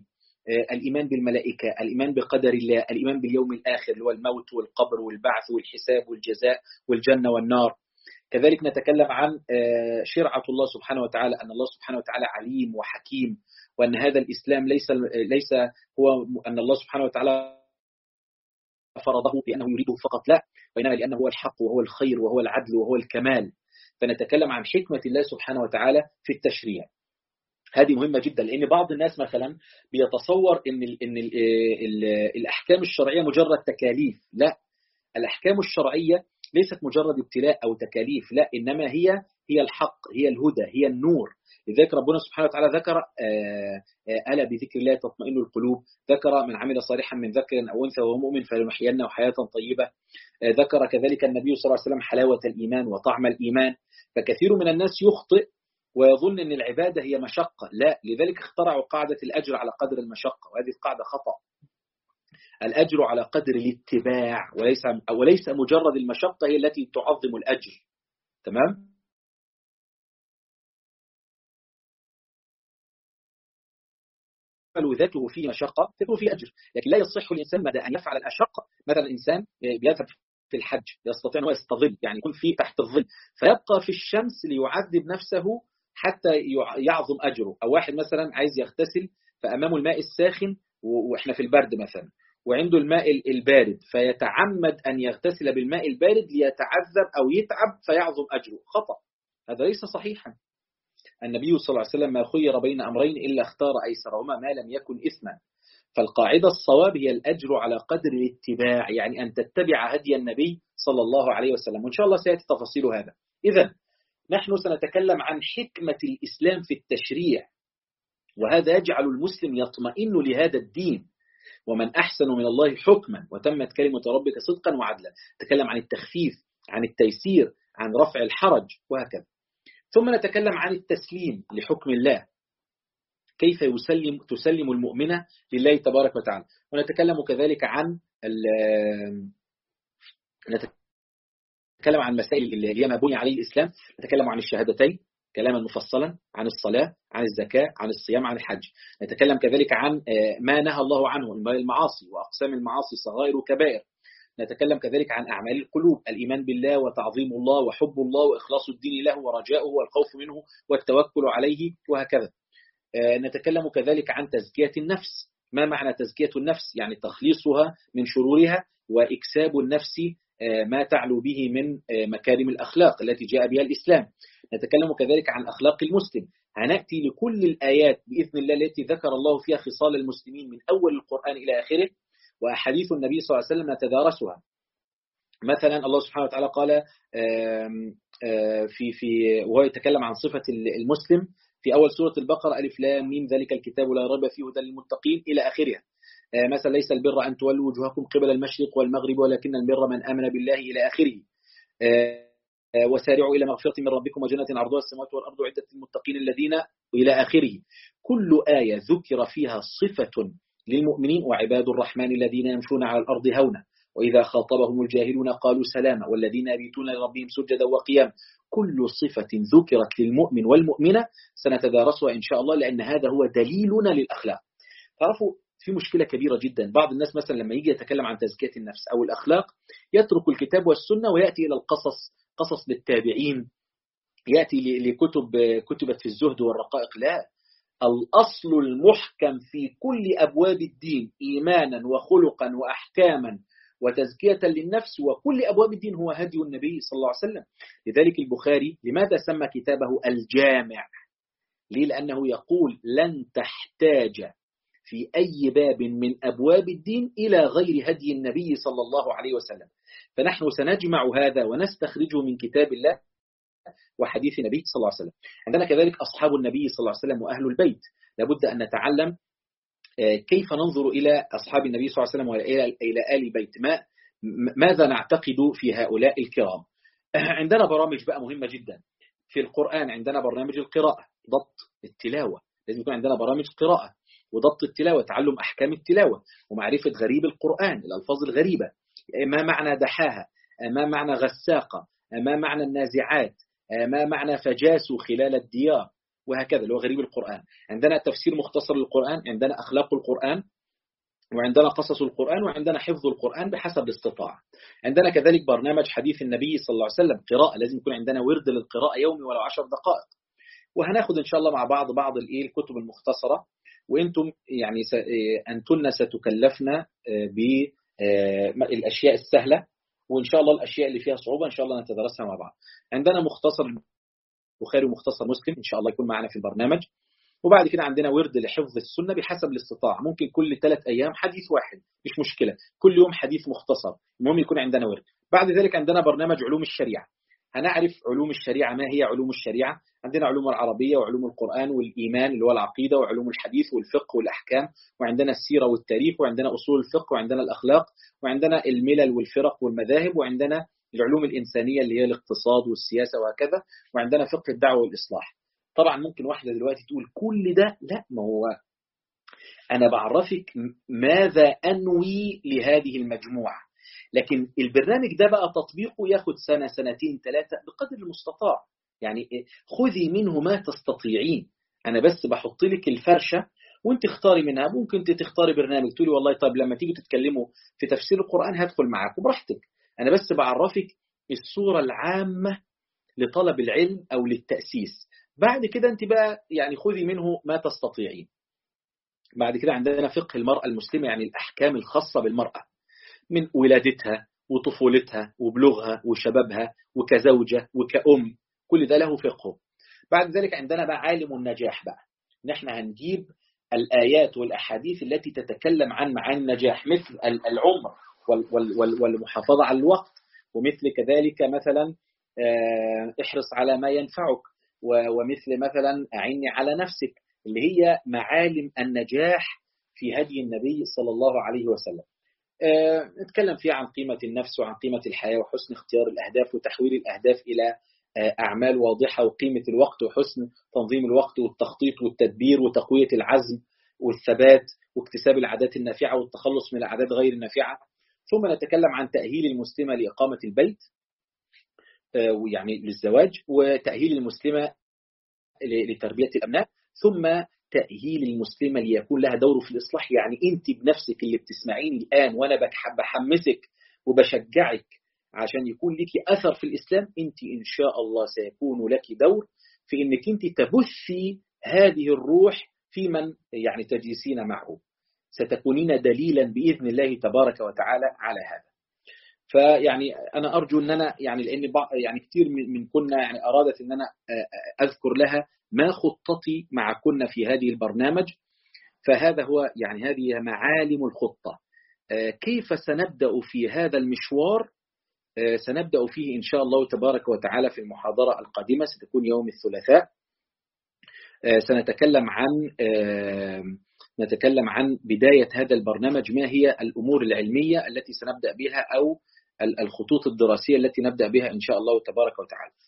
الإيمان بالملائكة، الإيمان بقدر الله، الإيمان باليوم الآخر اللي هو الموت والقبر والبعث والحساب والجزاء والجنة والنار. كذلك نتكلم عن شرعة الله سبحانه وتعالى، أن الله سبحانه وتعالى عليم وحكيم، وأن هذا الإسلام ليس ليس هو أن الله سبحانه وتعالى فرضه لأنه يريده فقط، لا، وإنما لأنه هو الحق وهو الخير وهو العدل وهو الكمال. فنتكلم عن حكمة الله سبحانه وتعالى في التشريع. هذه مهمة جدا، لأن بعض الناس مثلا بيتصور إن ال إن ال ال الأحكام الشرعية مجرد تكاليف. لا، الأحكام الشرعية ليست مجرد ابتلاء أو تكاليف، لا، إنما هي هي الحق، هي الهدى، هي النور. لذلك ربنا سبحانه وتعالى ذكر ألا بذكر الله تطمئن القلوب، ذكر من عمل صالحا من ذكر أو أنثى وهو مؤمن فلنحيينه حياة طيبة، ذكر كذلك النبي صلى الله عليه وسلم حلاوة الإيمان وطعم الإيمان. فكثير من الناس يخطئ ويظن أن العبادة هي مشقة، لا، لذلك اخترعوا قاعدة الأجر على قدر المشقة، وهذه القاعدة خطأ. الأجر على قدر الاتباع، وليس وليس مجرد المشقة هي التي تعظم الأجر. تمام؟ ذاته فيه مشقة تكون فيه أجر، لكن لا يصح الإنسان مدى أن يفعل الأشقة. مثلا إنسان بيذهب في الحج يستطيع أن يستظل، يعني يكون فيه تحت الظل، فيبقى في الشمس ليعذب نفسه حتى يعظم أجره. أو واحد مثلا عايز يغتسل فأمامه الماء الساخن وإحنا في البرد مثلا، وعنده الماء البارد، فيتعمد أن يغتسل بالماء البارد ليتعذب أو يتعب فيعظم أجره. خطأ، هذا ليس صحيحا. النبي صلى الله عليه وسلم ما خير بين أمرين إلا اختار أيسرهما ما لم يكن إثما. فالقاعدة الصواب هي الأجر على قدر الاتباع، يعني أن تتبع هدي النبي صلى الله عليه وسلم، وإن شاء الله سيأتي تفاصيل هذا. إذن نحن سنتكلم عن حكمة الإسلام في التشريع، وهذا يجعل المسلم يطمئن لهذا الدين. ومن أحسن من الله حكما وتمت كلمة ربك صدقا وعدلا. نتكلم عن التخفيف، عن التيسير، عن رفع الحرج، وهكذا. ثم نتكلم عن التسليم لحكم الله، كيف يسلم تسلم المؤمنة لله تبارك وتعالى. ونتكلم كذلك عن نتكلم عن مسائل اللي هي ما بني عليه الإسلام. نتكلم عن الشهادتين كلاما مفصلا، عن الصلاة، عن الزكاة، عن الصيام، عن الحج. نتكلم كذلك عن ما نهى الله عنه من المعاصي وأقسام المعاصي صغائر وكبائر. نتكلم كذلك عن أعمال القلوب، الإيمان بالله وتعظيم الله وحب الله وإخلاص الدين له ورجاؤه والخوف منه والتوكل عليه، وهكذا. نتكلم كذلك عن تزكية النفس. ما معنى تزكية النفس؟ يعني تخليصها من شرورها وإكساب النفس ما تعلو به من مكارم الأخلاق التي جاء بها الإسلام. نتكلم كذلك عن أخلاق المسلم. هنأتي لكل الآيات بإذن الله التي ذكر الله فيها خصال المسلمين من أول القرآن إلى آخره، وأحاديث النبي صلى الله عليه وسلم نتدارسها. مثلا الله سبحانه وتعالى قال في في وهو يتكلم عن صفة المسلم في أول سورة البقرة: ألف لام ميم ذلك الكتاب لا ريب فيه هدى للمتقين، إلى آخرها. مثلا ليس البر أن تولوا وجوهكم قبل المشرق والمغرب ولكن البر من آمن بالله، إلى آخره. وسارعوا إلى مغفرة من ربكم وجنة عرضها السماوات والأرض عدة للمتقين الذين، إلى آخره. كل آية ذكر فيها صفة للمؤمنين: وعباد الرحمن الذين يمشون على الأرض هونا وإذا خاطبهم الجاهلون قالوا سلاما والذين يبيتون لربهم سجدا وقياما. كل صفة ذكرت للمؤمن والمؤمنة سنتدارسها إن شاء الله، لأن هذا هو دليلنا للأخلاق. تعرفوا في مشكلة كبيرة جدا، بعض الناس مثلا لما يجي يتكلم عن تزكية النفس أو الأخلاق يترك الكتاب والسنة ويأتي إلى القصص، قصص للتابعين، يأتي لكتب كتبت في الزهد والرقائق. لا، الأصل المحكم في كل أبواب الدين إيمانا وخلقا وأحكاما وتزكية للنفس وكل أبواب الدين هو هدي النبي صلى الله عليه وسلم. لذلك البخاري لماذا سمى كتابه الجامع؟ ليه؟ لأنه يقول لن تحتاج في أي باب من أبواب الدين إلى غير هدي النبي صلى الله عليه وسلم. فنحن سنجمع هذا ونستخرجه من كتاب الله وحديث النبي صلى الله عليه وسلم. عندنا كذلك أصحاب النبي صلى الله عليه وسلم وأهل البيت. لابد أن نتعلم كيف ننظر إلى أصحاب النبي صلى الله عليه وسلم وإلى آل البيت، ما ماذا نعتقد في هؤلاء الكرام. عندنا برامج بقى مهمة جدا في القرآن. عندنا برنامج القراءة، ضبط التلاوة، لازم يكون عندنا برامج قراءة وضبط التلاوة، تعلم أحكام التلاوة ومعرفة غريب القرآن، الألفاظ الغريبة، ما معنى دحاها، ما معنى غساقة، ما معنى النازعات، ما معنى فجاسوا خلال الديار، وهكذا اللي هو غريب القرآن. عندنا تفسير مختصر للقرآن، عندنا أخلاق القرآن، وعندنا قصص القرآن، وعندنا حفظ القرآن بحسب الاستطاعة. عندنا كذلك برنامج حديث النبي صلى الله عليه وسلم، قراءة، لازم يكون عندنا ورد للقراءة يومي ولو عشر دقائق. وهناخد إن شاء الله مع بعض بعض الإيه الكتب المختصرة، وإنتم يعني أنتن ستكلفنا بالأشياء السهلة، وإن شاء الله الأشياء اللي فيها صعوبة إن شاء الله نتدرسها مع بعض. عندنا مختصر البخاري ومختصر مسلم إن شاء الله يكون معنا في البرنامج. وبعد كده عندنا ورد لحفظ السنة بحسب الاستطاعة، ممكن كل ثلاث أيام حديث واحد مش مشكلة، كل يوم حديث مختصر، المهم يكون عندنا ورد. بعد ذلك عندنا برنامج علوم الشريعة، هنعرف علوم الشريعة. ما هي علوم الشريعة؟ عندنا علوم العربية وعلوم القرآن والإيمان اللي هو العقيدة، وعلوم الحديث والفقه والأحكام، وعندنا السيرة والتاريخ، وعندنا أصول الفقه، وعندنا الأخلاق، وعندنا الملل والفرق والمذاهب، وعندنا العلوم الإنسانية اللي هي الاقتصاد والسياسة وهكذا، وعندنا فقه الدعوة والإصلاح. طبعا ممكن واحدة دلوقتي تقول كل ده، لا، ما هو أنا بعرفك ماذا أنوي لهذه المجموعة، لكن البرنامج ده بقى تطبيقه ياخد سنة سنتين ثلاثة بقدر المستطاع. يعني خذي منه ما تستطيعين، أنا بس بحط لك الفرشة وانت اختاري منها. ممكن تختاري برنامج تقولي والله طيب لما تيجي تتكلموا في تفسير القرآن هدخل معاكم براحتك، أنا بس بعرفك الصورة العامة لطلب العلم أو للتأسيس. بعد كده انت بقى يعني خذي منه ما تستطيعين. بعد كده عندنا فقه المرأة المسلمة، يعني الأحكام الخاصة بالمرأة من ولادتها وطفولتها وبلوغها وشبابها وكزوجة وكأم، كل ده له فقه. بعد ذلك عندنا بقى عالم النجاح، بقى نحن هنجيب الآيات والأحاديث التي تتكلم عن معاني النجاح، مثل العمر والمحافظة على الوقت، ومثل كذلك مثلا احرص على ما ينفعك، ومثل مثلا أعني على نفسك، اللي هي معالم النجاح في هدي النبي صلى الله عليه وسلم. نتكلم فيها عن قيمة النفس وعن قيمة الحياة وحسن اختيار الأهداف وتحويل الأهداف إلى أعمال واضحة، وقيمة الوقت وحسن تنظيم الوقت والتخطيط والتدبير وتقوية العزم والثبات واكتساب العادات النافعة والتخلص من العادات غير النافعة. ثم نتكلم عن تأهيل المسلمة لإقامة البيت ويعني للزواج، وتأهيل المسلمة لتربية الأبناء، ثم تأهيل المسلمة ليكون لها دور في الإصلاح. يعني أنت بنفسك اللي بتسمعيني الآن وأنا بحمسك وبشجعك عشان يكون لك أثر في الإسلام، أنت إن شاء الله سيكون لك دور في أنك أنت تبثي هذه الروح في من يعني تجلسين معه، ستكونين دليلا بإذن الله تبارك وتعالى على هذا. فيعني أنا أرجو أن أنا يعني لأن يعني كثير من كنا يعني أرادت أن أنا أذكر لها ما خطتي مع كنا في هذه البرنامج، فهذا هو يعني هذه معالم الخطة. كيف سنبدأ في هذا المشوار؟ سنبدأ فيه إن شاء الله تبارك وتعالى في المحاضرة القادمة، ستكون يوم الثلاثاء. سنتكلم عن نتكلم عن بداية هذا البرنامج، ما هي الأمور العلمية التي سنبدأ بها أو الخطوط الدراسية التي نبدأ بها إن شاء الله تبارك وتعالى.